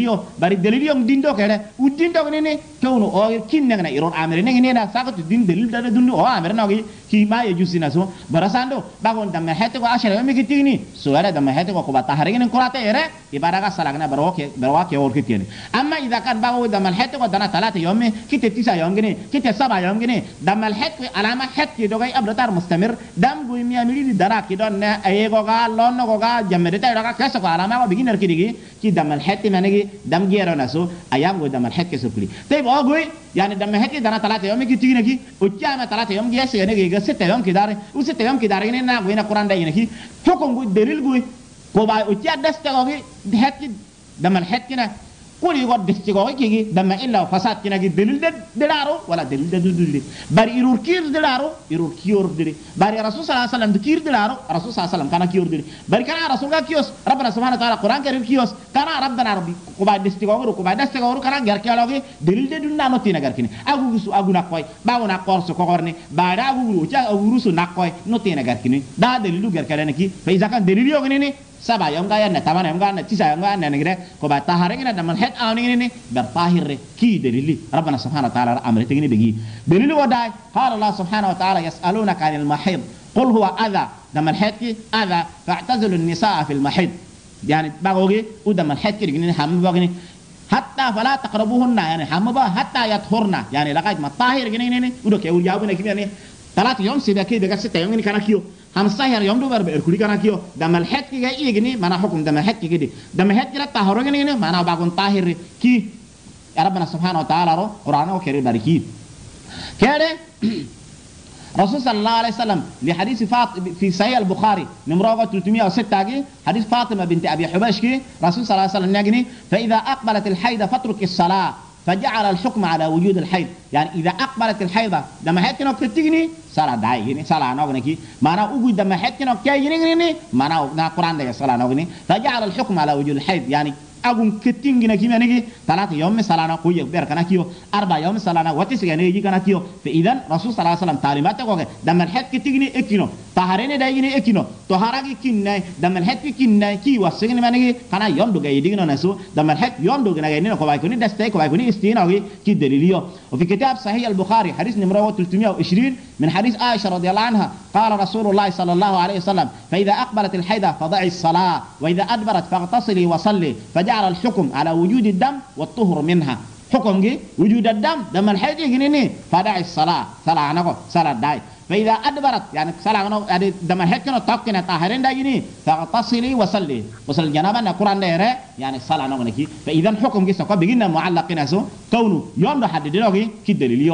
دليليو ديندو كده وديندو غنيني كونو او كين نغنا يرون امر نغني نا ساكت دين دليل دا دندو او امر نغي كي ما يجوسنا سو برساندو باغون دم الحد كو 10 يوم كتغني سوره دم الحد كو كبا تحرين كراته يره ibadah salagna berwak ya orang kitian. Amma jika kan bawa damal het ko dana 3 يوم kita 9 يوم gini, kita 7 يوم gini. Damal het ko alama het ki dogai abdatar mustamir dam gu mi amili di dara ki don na ayego ga lonno ko ga jamede ta ga kesa ko alama ko beginner ki digi ki damal het manegi dam gero naso ayam go damal het ke sukli. Tapi bawa gue yani damal het dana 3 يوم ki tigina ki ucama 3 يوم gi ese ne ga 7 يوم ki dare u 7 يوم ki dare ne na go ina Quran da ina ki hukum gu delil gu ko ba o tiya dastego hekki dama hekkina kuli god dastego kigi dama illa fasad kina gi delil de daro wala delil de dulli bari irur kir de daro irur kior de bari rasul sallallahu alaihi wasallam kir de daro rasul sallallahu alaihi wasallam kana kior de bari kana rasul ga kios rabbana subhanahu wa ta'ala quran karim kios kana rabbana rabbi ko ba dastego kana gar kialogi delil de dunna no tina gar kini agu nakoy bawona korso ko gorni bada agu ja agu su nakoy no tina gar kini da delilu gar kala ki fa izakan delil yo gini 7 يوم قايا نتمنى يوم قايا 9 يوم قايا نغير كوبا طاهرين دم الحد اوني ني بالطاهر كي دليل ربنا سبحانه وتعالى امر تغني بيجي دليل وداي قال الله سبحانه وتعالى يسالونك عن المحيض قل هو اذى دم الحد اذى فاعتزلوا النساء في المحيض يعني باغوغي ودم الحد كي حم باغني حتى فلا تقربوهن يعني حم با حتى يطهرن يعني لغايه ما طاهر ني ودك يقول جاوبنا كده يعني 3 يوم سيدا كده 6 يوم كان كيو 5 يوم دو بربر كولي كان كيو دم الحد كي يجني معنى حكم دم الحد كي دي دم الحد كده طهور غني معنى باغون طاهر كي يا ربنا سبحانه وتعالى قرانه كريم باركي كده رسول صلى الله عليه وسلم لحديث فاطمه في صحيح البخاري نمره 306 حديث فاطمه بنت ابي حبيش كي رسول صلى الله عليه وسلم يجني فاذا اقبلت الحيض فاترك الصلاه فجعل الحكم على وجود الحيض يعني إذا أقبلت الحيضة دم حيض كنو كتغني صلاة دايغني صلاة نوغنكي معنى أقول دم حيض كنو كيغني معنى قرآن دي صلاة نوغني فجعل الحكم على وجود الحيض يعني أقول كتنجنا كيما نجي 3 يوم صلاة كوي بيركنا كيو 4 يوم صلاة وتسعة نجي كنا كيو فإذا رسول صلى الله عليه وسلم تعليمات كوي دم الحيض كتغني إكينو طهارين دايغني إكينو طهارة كينا دم الحيض كينا كي وسجن ما نجي كنا يوم دوغا يدينا نسو دم الحيض يوم دوغا نجي كوي كوني دستي كوي كوني استيناوي كي دليليو وفي كتاب صحيح البخاري حديث نمرة 320 من حديث عائشة رضي الله عنها قال رسول الله صلى الله عليه وسلم فإذا أقبلت الحيضة فضعي الصلاة وإذا أدبرت فاغتسلي وصلي فجعل الحكم على وجود الدم والطهر منها حكم وجود الدم دم الحيض يجنني فدعي الصلاة صلاة نقول صلاة داي فإذا أدبرت يعني صلاة يعني دم الحيض كنا طاقنا طاهرين دايني فاغتسلي وصلي وصل الجنابة القرآن ده يعني صلاة نقول كي فإذا حكم سكوا بيجينا معلقين سو كونه يوم حددنا كي دليليو.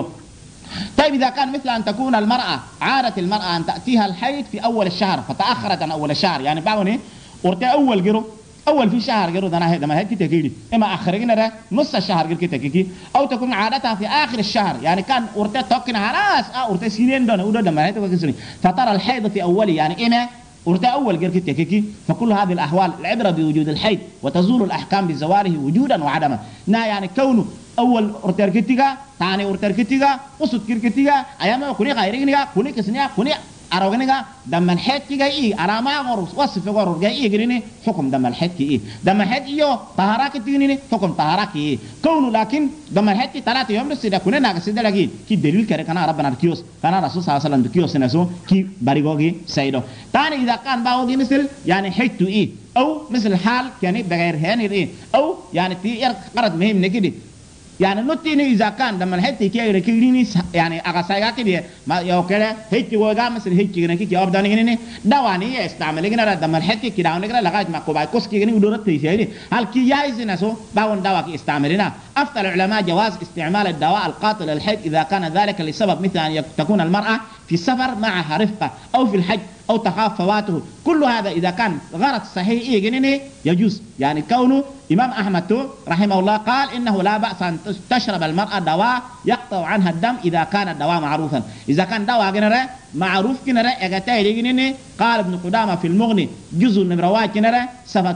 طيب إذا كان مثل أن تكون المرأة عادة المرأة أن تأتيها الحيض في أول الشهر فتأخرت عن أول الشهر يعني بعوني ورتي أول جرو أول في شهر جرو ده ما هي كتكيدي إما آخرين ده نص الشهر جرو كتكيكي أو تكون عادتها في آخر الشهر يعني كان ورتي توكن خلاص ورتي سنين ده ما هي تكسرني فترى الحيض في أولي يعني إما ورتي أول جرو كتكيكي فكل هذه الأحوال العبرة بوجود الحيض وتزول الأحكام بزواله وجودا وعدما يعني كونه أول أرتر كتيجا ثاني أرتر كتيجا وسط كتيجا أيام كوني غيرينيا كوني كسنيا كوني أروغنيا دم الحد كيجا إيه أنا ما غرس وصف غرس جاي إيه جريني حكم دم الحد كي دم الحد يو طهارة كتيجني حكم طهارة كي كونه لكن دم الحد 3 يوم بس إذا كنا ناقصين لكن كي دليل كره كنا ربنا الكيوس كنا رسول صلى الله عليه وسلم الكيوس نسو كي باريغوغي سيدو ثاني إذا كان باوغي مثل يعني حد إيه أو مثل حال يعني بغير هني إيه أو يعني في قرض مهم نكدي يعني نوتيني إذا كان لما الحتة كي ركيني يعني أقصايا كده ما يوكله هيك وجا مثل هيك كنا كي أبداني كني دواني استعمل كنا لما الحتة كده عندنا كنا لغاية ما كوباي كوس كي كني ودورت تيجي هل كي يايز نسو باون دواء كي استعملنا أفتى العلماء جواز استعمال الدواء القاتل للحيض إذا كان ذلك لسبب مثل أن تكون المرأة في سفر معها رفقة أو في الحج أو تخاف فواته كل هذا إذا كان غرض صحيح إيه جنيني يجوز يعني كونه إمام أحمد رحمه الله قال إنه لا بأس أن تشرب المرأة دواء يقطع عنها الدم إذا كان الدواء معروفا إذا كان دواء جنرى معروف جنرى أجتاي جنيني قال ابن قدامة في المغني جزء نمروات جنرى صفحة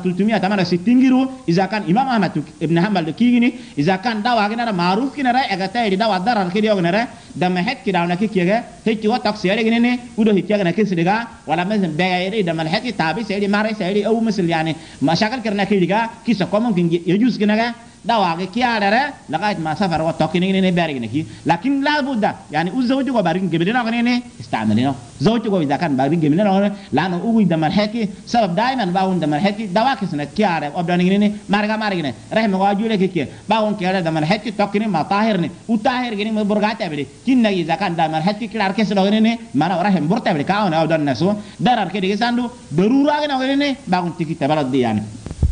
368 جرو إذا كان إمام أحمد ابن حنبل كيجني إذا كان دواء جنرى معروف جنرى أجتاي دواء ضرر كده جنرى دم حد كده ولا كيكيه هيك وتقصي جنيني وده هيك جنا كيسرقة ولا مثلا بيعيري دم الحد تابي سيدي ماري سيدي أو مثل يعني مشاكل كرنا كده كيس ممكن يجوز كنا دواء كيارة لغاية ما سافر وتوكيني بارجنكي لكن لا بد يعني الزوج جو بارجن جبلنا غنيني استعملنا زوج جو إذا كان بارجن جبلنا لأنه هو دم الحكي سبب دائما باون دم الحكي دواء كسنة كيارة أبدانيني مارجنا رحم واجولة كي باون كيارة دم الحكي توكيني ما طاهرني وطاهر جني مبرغات أبدي كنا إذا كان دم الحكي كيار كسر غنيني ما أنا رحم برت أبدي كأون أبدان نسو درار كده كساندو ضرورة غنيني باون تيجي تبلد دي يعني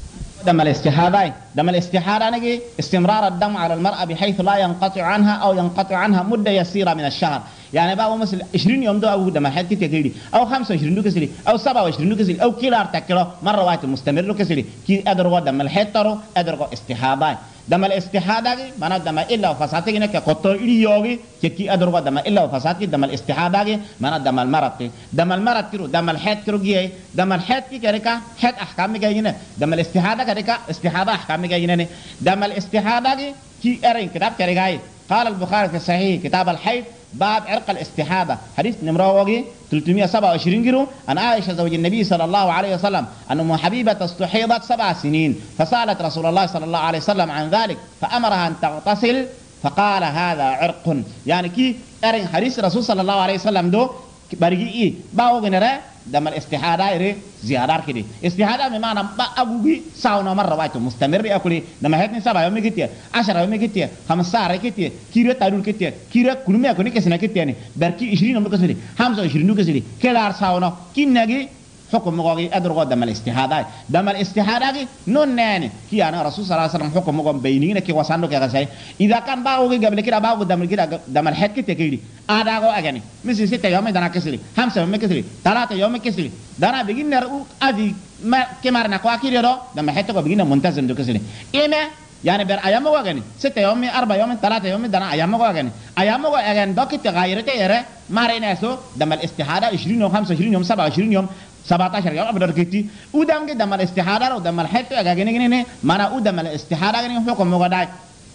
دم الاستحاضة دم الاستحاضة نجي استمرار الدم على المرأة بحيث لا ينقطع عنها أو ينقطع عنها مدة يسيرة من الشهر يعني بقى مثل 20 يوم ده أو دم الحيض كتير أو 25 دو كسري أو 27 دو كسري أو كيلو أرتكله مرة واحدة مستمر كسري كي أدروا دم الحيض ترو أدروا استحاضة دم الاستحاضة معناه دم إلا وفساتك إنك كتر إليوغي كي أدروا دم إلا وفساتك دم الاستحاضة معناه دم المرض دم المرض كرو دم الحيض كرو جي دم الحيض كي كريكا حيض أحكام جايينه دم الاستحاضة كريكا استحاضة أحكام جايينه دم الاستحاضة كي أرين كتاب كريكاي قال البخاري في الصحيح كتاب الحيض باب عرق الاستحاضة حديث نمرة 327 جرو أن عائشة زوج النبي صلى الله عليه وسلم أن أم حبيبة استحيضت 7 سنين فسألت رسول الله صلى الله عليه وسلم عن ذلك فأمرها أن تغتسل فقال هذا عرق يعني كي أرين حديث رسول صلى الله عليه وسلم دو برجي إيه باو جنرا دم الاستحاضة إيه زيادة كده استحاضة بمعنى أبوي ساونا مرة واحدة مستمر أكلي دم هاتني 7 يوم كتير 10 يوم كتير 15 كتير كيرة تارون كتير كيرة كل ما يكوني كسنة كتير يعني بركي 20 يوم كسري 25 يوم كسري كلار ساونا كين نجي حكم مغاقي أدرغو دم الاستحاضة دم الاستحاضة نون ناني كي أنا رسول صلى الله عليه وسلم حكم مغاقي بينينا كي وصاندو كي غسائي إذا كان باوغي قبل كده باوغي دم الحد كتير كيري آداغو أغاني مثل 6 يوم دانا كسري 5 يوم كسري 3 يوم كسري دانا بيجين نرؤو أدي ما كمارنا كواكيري رو دم الحد كو بيجين منتظم دو كسري إما يعني بر أيام وعاني 6 يوم 4 يوم 3 يوم دنا أيام وعاني أيام وعاني دوك تغيرته يره مارين أسو دم الاستحادة 20 يوم 25 يوم 27 يوم 17 يوم أبدا كتير ودم كده دم الاستحادة ودم الحيط أجاكني كني mana udam al-istihada gini hukum mo gadai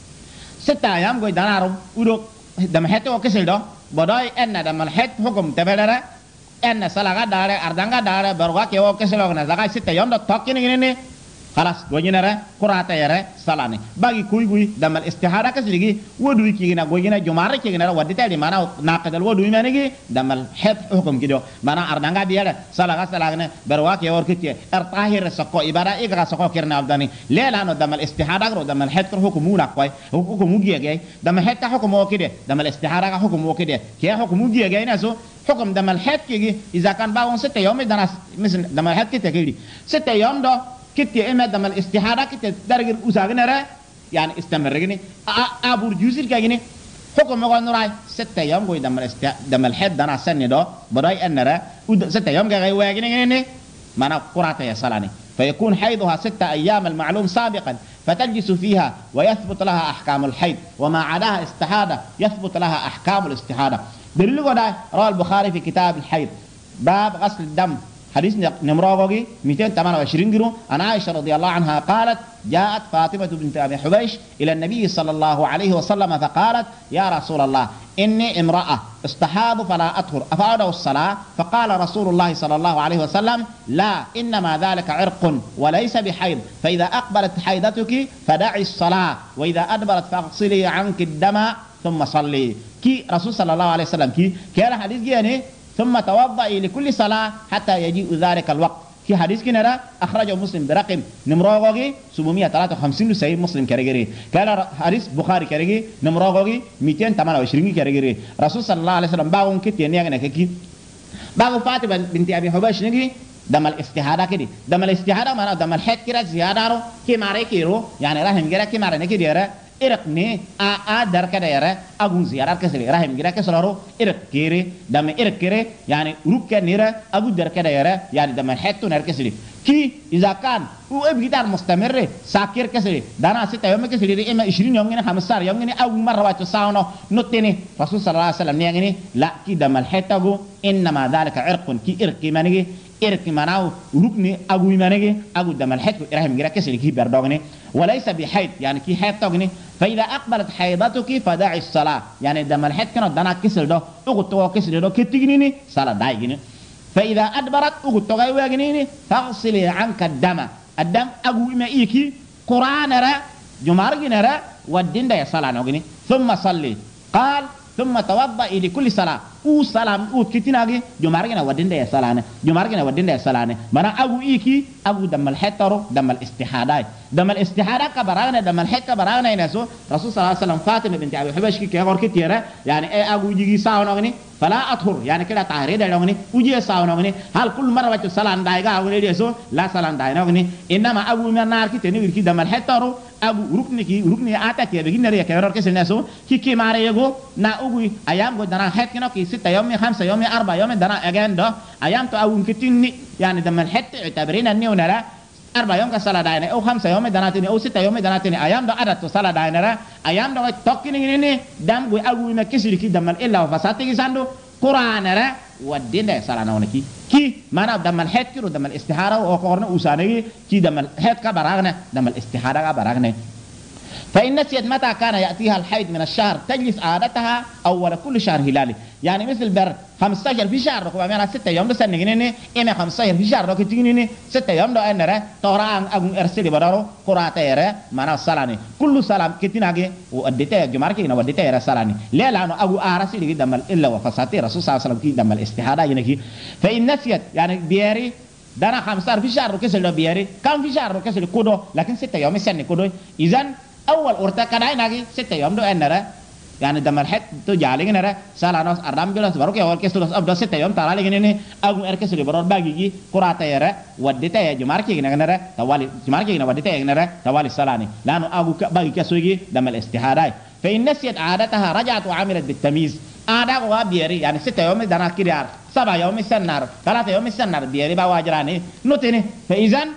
6 ayam go danarum udo dam heto kesel do bodoy enna dam al-het hukum tabelera enna salaga dare ardanga dare barwa ke o kesel ogna zaga 6 ayam do tokkini gini خلاص وجينا قراءة يرى سلاني باقي كوي دم الاستحارة كسلقي ودوي كينا وجينا جمارة كينا وديتا دي مانا ناقد الودوي مانيجي دم الحد حكم كده مانا أردنغا بيالا سلاغنا برواك يور كتير ارتاهر سقو إبارة إغرا سقو كيرنا عبداني ليه لانو دم الاستحارة دم الحد حكمونا كوي حكمو جي دم الحد حكمو كده دم الاستحارة حكمو كده كي حكمو جي ناسو حكم دم الحد كي إذا كان باون 6 يوم دنا مثل دم الحد كده كده 6 يوم ده كتير إما دم الاستحارة كتير درجة أساعنا را يعني استمر جني أبو جوزير كأجني حكم مقال نراي 6 يوم قوي دم الحد دنا سنة ده براي أن را 6 يوم كأجي واجني جني مانا قرأت يا سلاني فيكون حيضها 6 أيام المعلوم سابقا فتجلس فيها ويثبت لها أحكام الحيض وما عداها استحادة يثبت لها أحكام الاستحادة دليل قدا رواه البخاري في كتاب الحيض باب غسل الدم حديث نمراغوغي 228 جرو عن عائشة رضي الله عنها قالت جاءت فاطمة بنت أبي حبيش إلى النبي صلى الله عليه وسلم فقالت يا رسول الله إني امرأة استحاض فلا أطهر أفأدع الصلاة فقال رسول الله صلى الله عليه وسلم لا إنما ذلك عرق وليس بحيض فإذا أقبلت حيضتك فدعي الصلاة وإذا أدبرت فاغسلي عنك الدم ثم صلي كي رسول صلى الله عليه وسلم كان حديث جاني ثم توضئي لكل صلاة حتى يجيء ذلك الوقت في حديث كنا أخرجه مسلم برقم نمراغوغي 753 سيد مسلم كريجري قال حديث بخاري كريجي نمراغوغي 228 كريجري رسول صلى الله عليه وسلم باغون كتير نيغنا كي باغو فاطمة بنت أبي حبيش نجي دم الاستحادة كده دم الاستحادة معناه دم الحد كده زيادة رو كي ماري كيرو يعني راهم كده كي ماري نكي ديره إرقني در كده يرى أقول زيارة كسر راهم كده كسرارو إرق كيري دم إرق كيري يعني روك كنيرة أقول در كده يرى يعني دم الحتو نر كسر كي إذا كان هو بقدر مستمر ساكر كسر دانا 6 يوم كسر إما 20 يوم كنا 15 يوم كنا أول مرة وقت ساونا نتني رسول صلى الله عليه وسلم نيجي لا كي دم الحتو إنما ذلك عرق كي إرق كي منيجي إرك مناو ركني أبو يمانجي أبو دم الحد إرهم جرا كسر كي بردوغني وليس بحيض يعني كي حيض توغني فإذا أقبلت حيضتك فدعي الصلاة يعني دم الحد كنا دنا كسر ده أقول تو كسر ده كتجنيني صلاة دايجني فإذا أدبرت أقول تو جايجنيني فاغسلي عنك الدم أبو ما إيكي قرآن را جمارجنا را والدين ده صلاة نوغني ثم صلي قال ثم توضئ لكل صلاة او سلام او كتناغي جمارغنا ودين ده سلانه جمارغنا ودين ده سلانه منا ابو ايكي ابو دم الحترو دم الاستحاده كبراغنا دم الحت كبراغنا ينسو رسول صلى الله عليه وسلم فاطمه بنت ابي حبيش كي غور كتيره يعني اي ابو جيغي ساونغني فلا اطهر يعني كده طاهري ده لغني وجي ساونغني هل كل مره وجه سلام دايغا اغني ديسو لا سلام دايغني انما ابو من نار كي تني كي دم الحترو ابو ركني اتا كي بيغي نري كي غور كسنسو كي ماري يغو نا اوغي ايام غو دنا حت كنو كي 6 يوم 5 يوم 4 يوم دنا اجان ده ايام تو او كتني يعني دم الحت اعتبرين اني ونرا 4 يوم كسلا داينه او 5 يوم دناتني او 6 يوم دناتني ايام ده عدد سلا داينه ايام ده توكني ني دم غو او ما كسري كي دم الا وفساتي ساندو قران را ودين ده سلا نونكي كي مانا دم الحت كرو دم الاستحاره او قرن اوساني كي دم الحت كبراغنا دم الاستحاره كبراغنا فإن نسيت متى كان يأتيها الحيض من الشهر تجلس عادتها أول كل شهر هلالي يعني مثل بر 15 في شهر ركوب أميرا 6 يوم ده سنجنيني إما 15 في شهر ركوب تجنيني 6 يوم ده أنره توران أقوم أرسلي بدارو قرأت يره مانا سلاني كل سلام كتير وديته جمارك إنه وديته يره سلاني لا لأنه أقو أرسلي دمل إلا وفساتي رسول صلى الله عليه وسلم كي دمل استحادة ينكي فإن نسيت يعني بيري دانا 15 في شهر ركسل بيري كم في شهر ركسل كودو لكن 6 يوم سنة كودو إذن أول أورتا كناي ناجي 6 يوم دو أنره يعني دمر حت تو جالين نرى سالانوس أردام جلس بروك يا وركس لوس أبدا 6 يوم ترى لكن إني أقوم أركس لي برور باقي قرأت يرى وديته يا جمارك يجينا نرى توالي جمارك يجينا وديته يجينا نرى توالي سالاني لأنه أقوم باقي كسويجي دمر الاستحادة فإن نسيت عادتها رجعت وعملت بالتمييز عادة وابيري يعني 6 يوم دنا كريار 7 يوم سنار 3 يوم سنار بيري بواجراني نوتيني فإذن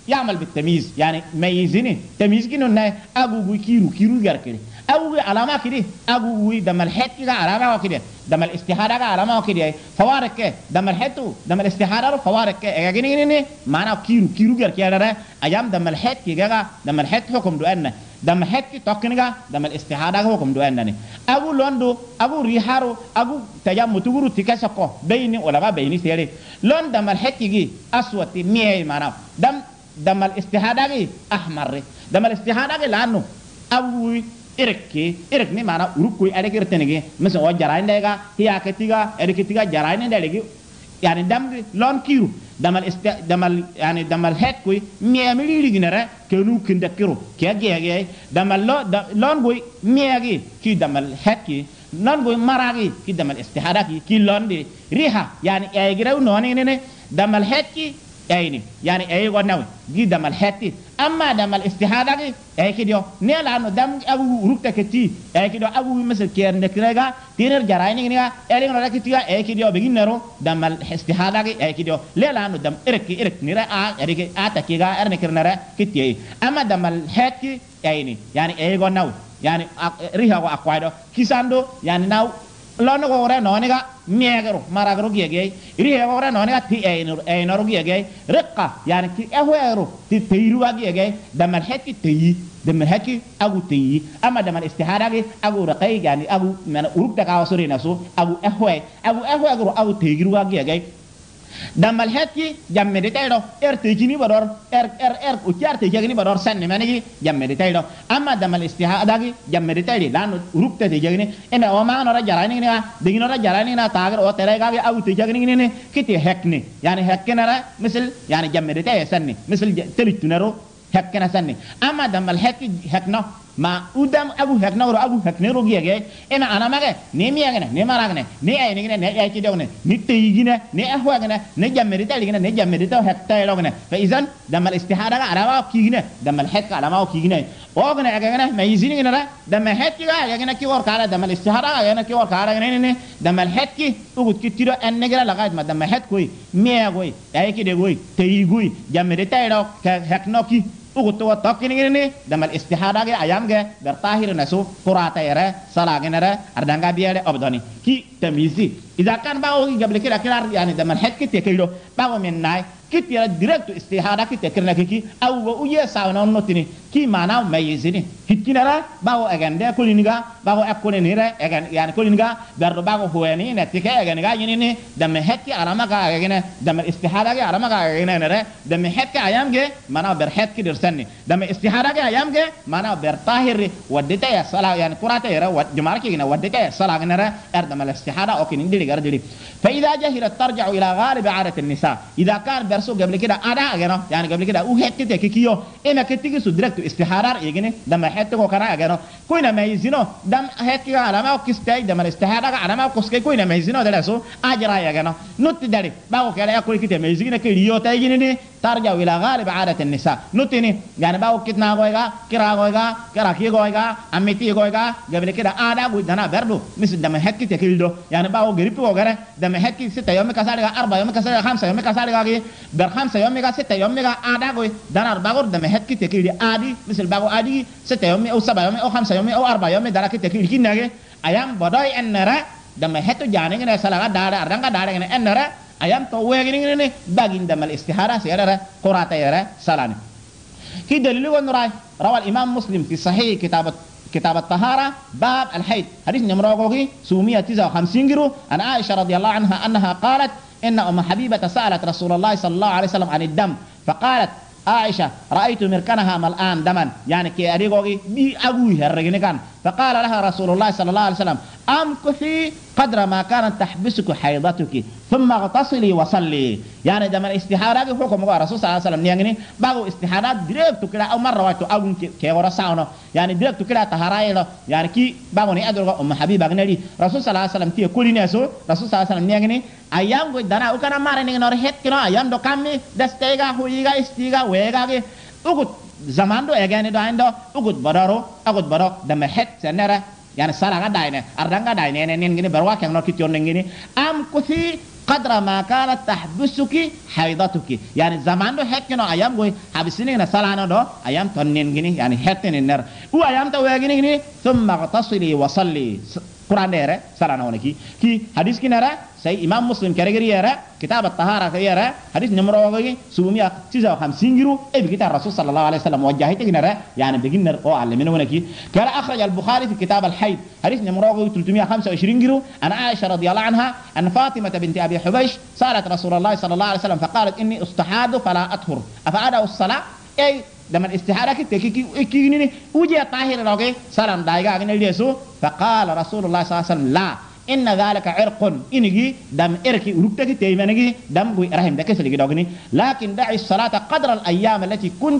يعمل بالتمييز يعني ميزني تمييز كنو نا أبو كيرو جار كده أبو علامة كده أبو دم الحد كده علامة كده دم الاستحارة علامة كده فوارق دم الحد دم الاستحارة فوارق يعني معناه كيرو جار كده أيام دم الحد كده دم الحد حكم دوأنا دم الحد تقنية دم الاستحارة حكم دوأنا أبو لوندو أبو ريحارو أبو تجمع متورو تكاسكو بيني ولا بيني سيري لون دم الحد كي أسود مية معناه دم الاستحارة أحمر دم الاستحارة لانه أبو إرك ni mana urukui ada kirtenege meso wajarain dega hiya ketiga jarain dega yani dam lon kiru damal yani damal het kui miami liginere kenu kinda kiro kege damal lon boy miagi ki damal het ki lon boy maragi ki damal istihada ki lon de riha yani ay gira noni ne damal het ki ayni yani ay gonaw gi damal heti amma damal istihada gi ay kidio ne la no dam abu rukta keti ay kidio abu misal ker nekrega tiner jarayni ni ga eli no rakitiga ay kidio beginero damal istihada gi ay kidio le la no dam irek ni ra a erike ata kiga erne kirnara kiti amma damal heti ayni yani ay gonaw yani riha wa akwaido kisando yani naw lono ko re noniga miegero maragro giege iri he ora noniga ti einoro giege riqa yani ki ehwero ti teiru giege damal heki teyi damal heki agu teyi ama damal istihara gi agu raqai yani agu mana uruk da kawasuri naso agu ehwe agu teiru giege damal heki jamme de taydo tejini bador o tejini bador sanne manigi jamme de taydo amma damal istihada gi jamme de taydi lan rukte tejini eme o ma no ra jarani ni de no ra jarani na tagar o tere ga au tejini ni kiti hekni yani hekkena ra misal yani jamme de tay sanne misal telitunero hekkena sanne amma damal heki hekno ma udam abu heknawro abu heknero giege ena anamage ne miyagene ne maragne ne aynigene ne ayki dewne ni teyigine ne ahwagene ne jammerita ligene ne jammerita hekta elogene fa izan damal istihada alama kigine damal hekka alama kigine ogene agene mayizini ra damal hekka agene ki wor kala damal istihada agene ki wor kala ne damal hekki ugut kitiro ennegera lagait ma damal hekkoy miyagoy ayki degoy teyigoy jammerita elo heknoki ugutu tokkini ni damal istihada ge ayam ge bertahir nasu qurata yere salaginere ardanga biade obdoni ki tamizi idza kan bawo gable kira yani damal hekki tekido bawo min nay kitira direct istihada ki tekirna ki aw wa uye sawna notini ki mana mayizini hikinara bawo agande koliniga bawo akone ni re agan yani koliniga berdo bawo huweni ne tike agan ga yini ni damal hekki alama ga agene damal istihada ge alama ga agene ne damal hekki ayam ge mana ber hekki dirsanni damal istihada ge ayam ge mana ber tahir wadita ya sala yani qurata yere wad jumar ki gina wadita ya sala gina damal istihada o kin dili gardili fa idha jahilat tarji'u ila ghalib 'adat an-nisa idha kan berso gable kida ada ageno yani gable kida u hekki tekiyo ema ketigi su direct istiharar yegene damal hekki ko kana ageno koina mayizino dam hekki alama o kistay damal istihada alama o koske koina mayizino dala so ajra yageno nutti dali bawo kala yakul kite mayizina ke riyo tayini ni tarji'u ila ghalib 'adat an-nisa nutini yani bawo kitna goyga kira ki goyga amiti goyga gable kida ada gu dana berdo mis damal hekki tekildo yani bawo geripi ko gara damal hekki sita yomi kasaliga 4 yomi kasaliga 5 yomi kasaliga gi ber 5 yomi ga 6 yomi ga ada goy dana bagor damal hekki tekildi adi misal bago adi 6 yomi au 7 yomi au 5 yomi au 4 yomi dara ki tekildi kinage ayam bodoy enara damal hetto jane ngene salaga dara ardanga dara ngene enara ayam to wegini ngene bagin damal istihara seyara qurata yara salani ki dalilu gonray rawal imam muslim fi sahih كتاب الطهارة باب الحيض حديث نمرة 759 جرو عن عائشة رضي الله عنها أنها قالت إن أم حبيبة سألت رسول الله صلى الله عليه وسلم عن الدم فقالت عائشة رأيت مركنها ملآن دما يعني كي أريغوغي بي أبوي هرغني كان فقال لها رسول الله صلى الله عليه وسلم أمكثي قدر ما كانت تحبسك حيضتك ثم اغتسلي وصلي يعني دما الاستحارة حكم الرسول صلى الله عليه وسلم يعني باغو استحارة ديريكت كده أو مرة وقت أبون كي ورا ساونا يعني ديريكت كده طهارة يعني كي باغو ني أدرغ أم حبيبة غنالي رسول صلى الله عليه وسلم تي كل ناسو رسول صلى الله عليه وسلم يعني ayam go dana ukana mare ni nor het kino ayam do kammi dastega huiga istiga wega ge ugut zamando egani do ando ugut badaro agut badok dama het senera yani sala ga daine ardanga daine nen ngini berwa kang no kityon ngini am kusi قدر ما كانت تحبسك حيضتك يعني زمان دو هكنا ايام غوي حبسني سلانا دو ايام تنين غني يعني هتن النار و ايام تو غني ثم اغتسلي وصلي قران ده سلانا ونكي كي حديث كي نرى سي امام مسلم كرغري يرى كتاب الطهاره يرى حديث نمرو غي سوميا 59 جرو اي كتاب الرسول صلى الله عليه وسلم وجهته نرى يعني بجنر او علمنا ونكي قال اخرج البخاري في كتاب الحيض حديث نمرو غي 325 جرو انا عائشه رضي الله عنها ان فاطمه بنت ابي حبيش سالت رسول الله صلى الله عليه وسلم فقالت اني استحاض فلا اطهر افعل الصلاه اي لما الاستحاضه كي ني وجه طاهر لوغي سلام دايغا غني ديسو فقال رسول الله صلى الله عليه وسلم لا إن ذلك عرق إنجي دم إركي وركتك تيمانجي دم بوي رحم دكس اللي دوغني لكن دعي الصلاة قدر الأيام التي كنت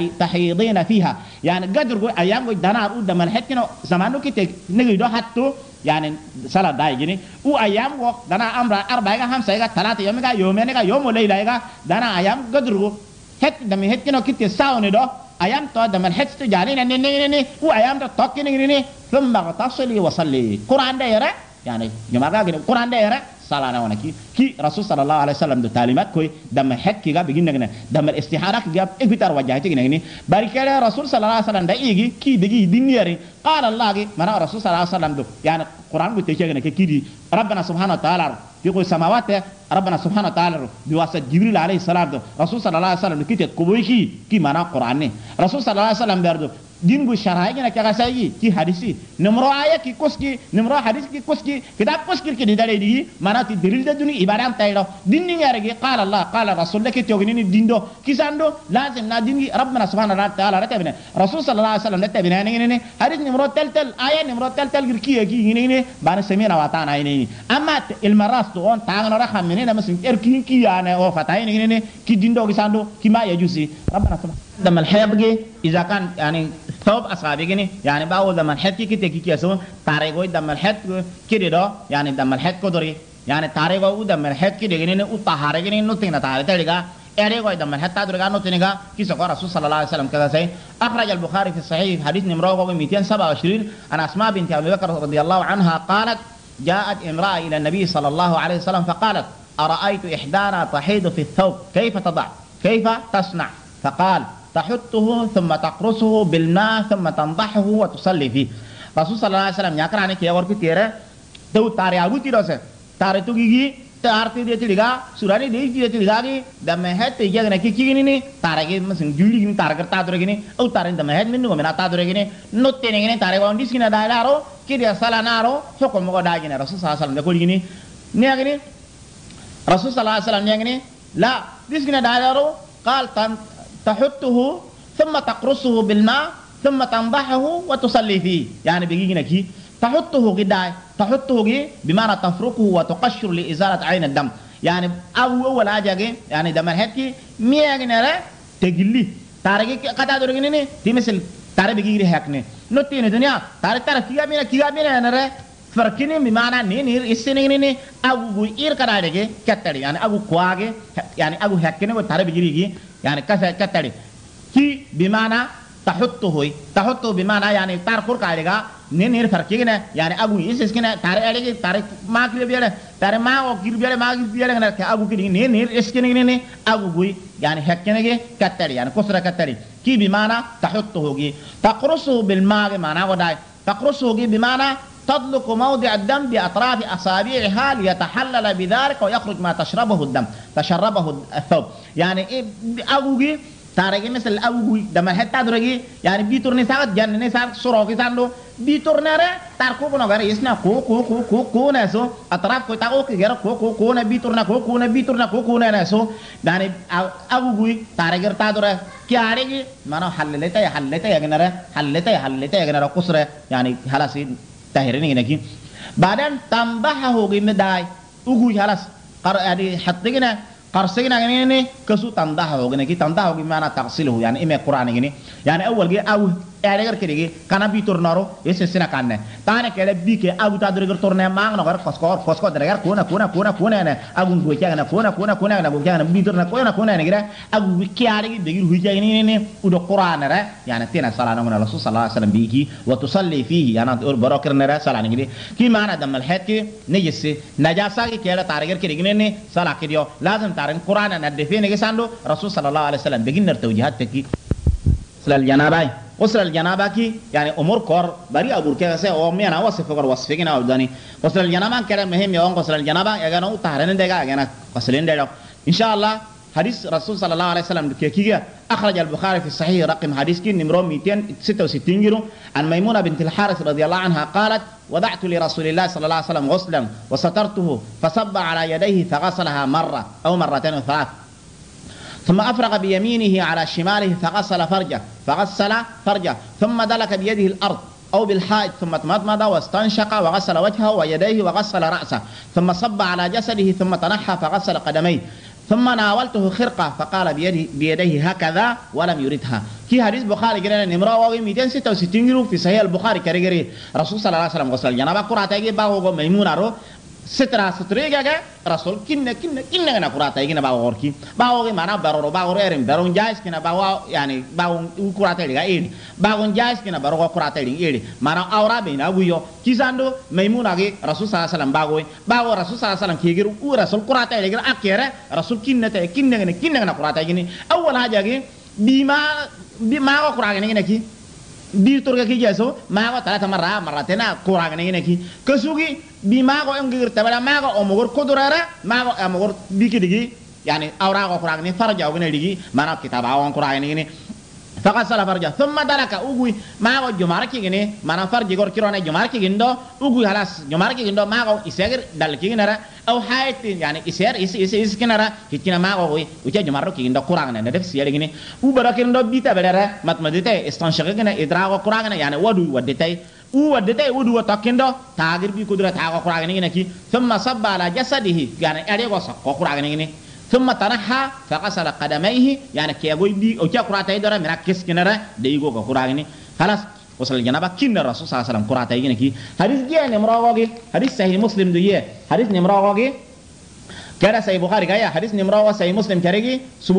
تحيضين فيها يعني قدر أيام دنا دم الحكنا زمانك نجي دو حتى يعني صلاة دايجني وأيام وقت دنا أمر 4 5 3 يومين يوم وليلة دنا أيام قدر هت دم هتنا كنت ساوني دو أيام تو دم الحج تجارين ني وأيام تو توكين ثم اغتسلي وصلي قرآن ده يرى يعني جماعة كده القرآن ده يرى صلاة ونكي كي رسول صلى الله عليه وسلم ده تعليمات كوي دم حك كي بيجي نجنا دم الاستحارة كي إكبتار وجهته كنا هني بركة رسول صلى الله عليه وسلم ده يجي كي بيجي دنياري قال الله كي منا رسول صلى الله عليه وسلم ده يعني القرآن بتيجي كنا كي دي ربنا سبحانه وتعالى يقول السماوات ربنا سبحانه وتعالى بواسطة جبريل عليه السلام ده رسول صلى الله عليه وسلم كي تكبوي كي منا القرآن رسول صلى الله عليه وسلم برضو دين بو شرعي كنا كغسايي كي حديثي نمرو آية كي كوسكي نمرو حديث كي كوسكي كتاب كوسكي كي دالي دي مانا تي دليل ده دوني عبارة تايلو دين نيارغي قال الله قال رسول الله كي توغنيني دين دو كيساندو لازم نا دين ربنا سبحانه وتعالى رتبنا رسول صلى الله عليه وسلم رتبنا ني حديث نمرو تل آية نمرو تل كي ني بان سمينا واتانا ني اما المراس تو اون تاغنا رخم ني مسن اركين كي يعني او فتاي ني كي دين دو كيساندو كي ما يجوسي ربنا سبحانه دم الحيض اذا كان يعني ثوب أصحابي جني يعني باول دم الحد كي تكي كيسون تاريخه دم الحد كده ده يعني دم الحد كدري يعني تاريخه دم الحد كده جني وطهارة جني نوتينا تاريخ تلقى أريكوا دم الحد تدري نوتينا كيس قال رسول صلى الله عليه وسلم كذا سي أخرج البخاري في الصحيح حديث نمره 227 عن أسماء بنت أبي بكر رضي الله عنها قالت جاءت امرأة إلى النبي صلى الله عليه وسلم فقالت أرأيت إحدانا تحيض في الثوب كيف تضع كيف تصنع فقال تحطه ثم تقرصه بالماء ثم تنضحه وتصلي فيه رسول صلى الله عليه وسلم يقرأ عنك يا ورك تيرا تو تاري أبو تيروسه تاري تو جيجي تارتي دي تيجا سوراني دي تيجا كي دم هات تيجا كنا كي كي ني تاري كي مسن جولي كي تاري كرتا دور كي أو تاري دم هات منو منا تا دور كي نوت تيني كي تاري وان ديس كنا دايلارو كي دي سالا نارو حكم مكو داي كي رسول صلى الله عليه وسلم دكول كي ني كي رسول صلى الله عليه وسلم ني لا ديس كنا دايلارو قال تحطه ثم تقرصه بالماء ثم تنضحه وتصلي فيه يعني بيجينا كي تحطه كده تحطه بمعنى تفركه وتقشر لإزالة عين الدم يعني أول حاجة يعني دم الهدي مية تجلي تارجي كذا دورجيني تمثل تاري بيجي هكني نوتين الدنيا تاري كيا بينا نرى فرقني بمعنى نير إسنيني أبو إير كذا كتري يعني أبو كواجي يعني أبو هكني وتاري بيجي يعني كتري كي بمعنى تحطه بمعنى يعني تاركور كاريغا نير فرقينا يعني ابو يسس كنا تاري عليك تاري ما كير بيله تاري ما او كير بيله ما كير بيله كنا ابو كير نير اسكني ني ابو بوي يعني هكنه كتري يعني كسره كتري كي بمعنى تحطه تقرصه بالماء بمعنى وداي تقرصه بمعنى تطلق موضع الدم بأطراف أصابعها ليتحلل بذلك ويخرج ما تشربه الثوب يعني أبوغي تارجي مثل أبوغي دم حتى درجي يعني بيتور نساق جن نساق سروقي ساندو بيتور نره تاركو كنا غير يسنا كو نسو أطراف كو تاكو كغير كو نا بيتور نا كو نسو يعني أبوغي تارجي تادره كيارجي مانو حللته يا جنره حللته يا جنره كسره يعني خلاص تهرين هنا بعدين تنضحه جمداي أقول خلاص يعني حطينا قرصينا يعني كسو تنضحه هنا كي تنضحه بمعنى تغسله يعني إما القرآن يعني أول جي أو eregar kerege kana bi tornaro ese sina kanne tane kele bi ke abu ta dore torne mang no gar kosko dregar kuna ne agu go kana kuna na go kana bi torna kuna ne gira agu kiari de gir huja ni udo qur'an ra yani tina sala na rasul sallallahu alaihi wasallam biki wa tusalli fihi yana barokar ne ra sala ni ki mana dam al hat ki nejisse najasa ki kele taregar kerege ne sala ke dio lazim tarin qur'an na defene ke sando rasul sallallahu alaihi wasallam begin ner tawjihat ki sala janaba غسل الجنابه كي يعني امور كور بري ابور كي سه او مينا وصف كور وصف كنا وداني غسل الجنابه كلام مهم يوم غسل الجنابه يا نو طهرن دغا يا غسلين دغا ان شاء الله حديث رسول صلى الله عليه وسلم كي اخرج البخاري في الصحيح رقم حديث كي نمره 266 جرو عن ميمونه بنت الحارث رضي الله عنها قالت وضعت لرسول الله صلى الله عليه وسلم غسلا وسترته فصب على يديه فغسلها مره او مرتين وثلاث ثم أفرغ بيمينه على شماله فغسل فرجه ثم دلك بيده الأرض أو بالحائط ثم تمضمض واستنشق وغسل وجهه ويديه وغسل رأسه ثم صب على جسده ثم تنحى فغسل قدميه ثم ناولته خرقة فقال بيديه هكذا ولم يردها كي حديث بخاري جرنا نمرة واقي 266 في صحيح البخاري كريجري رسول صلى الله عليه وسلم غسل جنابه قراتاي باغو ميمونة رو ستريجا رسول كنا كنا قراتا يجينا باو أوركي باو ما نبارو باو ريرم بارون جايز كنا باو يعني باو قراتا يجا إيدي باو جايز كنا بارو قراتا يجي إيدي ما نا أورا بينا أبويو كيساندو ميمونا جي رسول صلى الله عليه وسلم باو رسول صلى الله عليه وسلم كيجرو رسول قراتا يجي أكيرة رسول كنا قراتا يجيني أول حاجة جي بما قراتا يجينا كي bir turga ki jeso mago talata marratena kurang ne ki kesugi bi mago ngir tabala mago omogor kodurara mago amogor biki digi yani awra ko kurang ne farja ogene digi mana kitaba on kurang ne فغسل فرجه ثم دلك اوغوي ما جماركي غني ما فرج غور كيرونه جماركي غندو اوغوي خلاص جماركي غندو ما غو اسير دلكي نرا او حيت يعني اسير اس كنرا كينا ما غوي وجا جماركي غندو قران نه دف سير غني او بركي ندو بيتا بلره متمدته استنشق غني ادراغ قران يعني ودو ودتي ودتي ودو تكندو تاغير بي قدرت تاغ قران غني كي ثم صب على جسده يعني اري غوس قران غني ثم تنحى فغسل قدميه يعني كي يقول بي او كي قراتا يدرا مركز كنرا ديغو قراغني خلاص وصل الجنابه كن الرسول صلى الله عليه وسلم قراتا يجي حديث جاء نمراغي حديث صحيح مسلم دي حديث نمراغي كذا صحيح بخاري جاء حديث نمراغي صحيح مسلم كريغي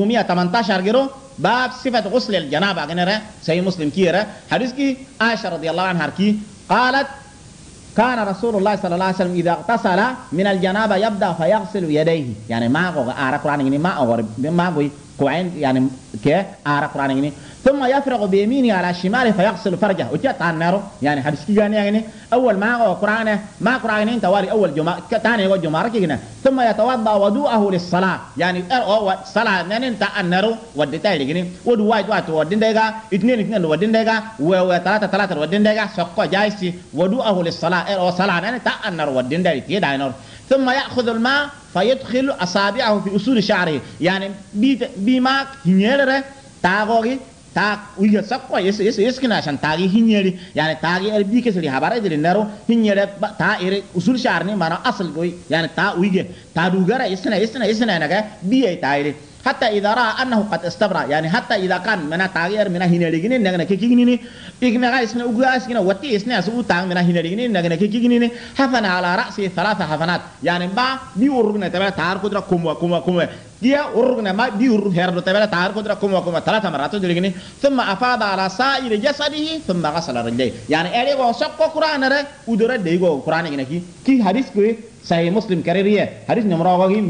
718 غيرو باب صفه غسل الجنابه غنرا صحيح مسلم كيرا حديث كي عائشه رضي الله عنها كي قالت كان رسول الله صلى الله عليه وسلم إذا اغتسل من الجنابة يبدأ فيغسل يديه يعني ما هو آرا قرآن ما هو كوين يعني كي آرا قرآن ثم يفرغ بيمينه على شماله فيغسل فرجه وجاء النار يعني حديث كي يعني أول ما هو قرآن ما قرآن تواري أول جمعة ثاني هو جمعة كينا ثم يتوضأ وضوءه للصلاة يعني صلاة نين تا النار وديتا لكني ودو واحد ودين دقا اثنين ودين دقا وثلاثة ودين دقا سقى جايسي وضوءه للصلاة صلاة نين تا النار ودين دقا تيدا النار ثم يأخذ الماء فيدخل أصابعه في أصول شعره يعني بما هنيره تاغوغي تا ويا سقوا يس كنا عشان تاغي هنيري يعني تاغي البي كسري حبارة دي النارو هنيري تا إير أصول شعرني ما أصل قوي يعني تا ويجي تا دوغرا يسنا نجا بي تايري حتى إذا رأى أنه قد استبرأ يعني حتى إذا كان من تغيير من هنيري جني نجنا كيكيني إجماع اسمه أقول اسمه وتي اسمه أسوء تاع من هنيري جني نجنا كيكيني حفن على رأسه 3 حفنات يعني با بيورنا تبع تار كدرة كم dia urugna ma bi urug herdo tabela tar ko dra kuma 3 مرات دلغني ثم افاض على سائر جسده ثم غسل رجليه يعني اري go sokko qur'an re udora de go qur'an ngene ki hadis ko sahih muslim kaririye hadis numero wagi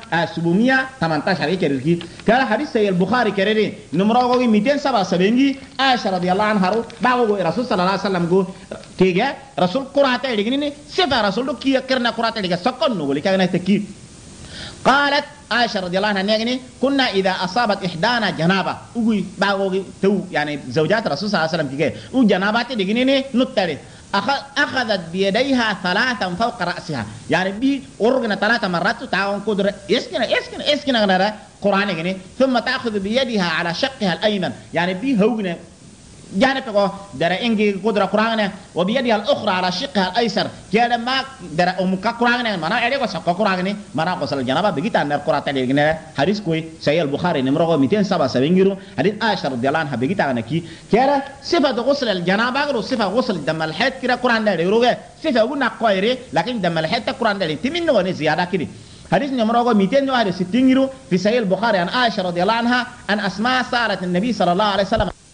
718 kariri kala hadis sahih al-bukhari kariri numero wagi 277 aisha radhiyallahu anha ba go rasul sallallahu alaihi wasallam go kege rasul qur'an ta degini sefa rasul do ki karna qur'an ta diga sokkon no li kana te ki قالت عائشة رضي الله عنها نيجني كنا إذا أصابت إحدانا جنابة أقول باغوغي تو يعني زوجات رسول صلى الله عليه وسلم كي وجنابات ديجني نتري أخذت بيديها 3 فوق رأسها يعني بي أورغنا 3 مرات تعاون قدر إسكنا غنرا قرآن جني ثم تأخذ بيدها على شقها الأيمن يعني بي هوغنا جانب در إنجي قدرة قرآن وبيدها الأخرى على شقها الأيسر كده ما در أمك قرآن منا أديك وسق قرآن منا قصل الجنابة بيجي تانر قرآن تلقينا حديث كوي سيد البخاري نمرة 277 حديث عائشة رضي الله عنها بيجي تانا كي كده صفة غسل الجنابة غير صفة غسل دم الحيض كده قرآن ده يروه صفة قلنا قويرة لكن دم الحيض قرآن ده تمين ولا زيادة كده حديث نمرة 261 في سيد البخاري عن عائشة رضي الله عنها أن أسماء سألت النبي صلى الله عليه وسلم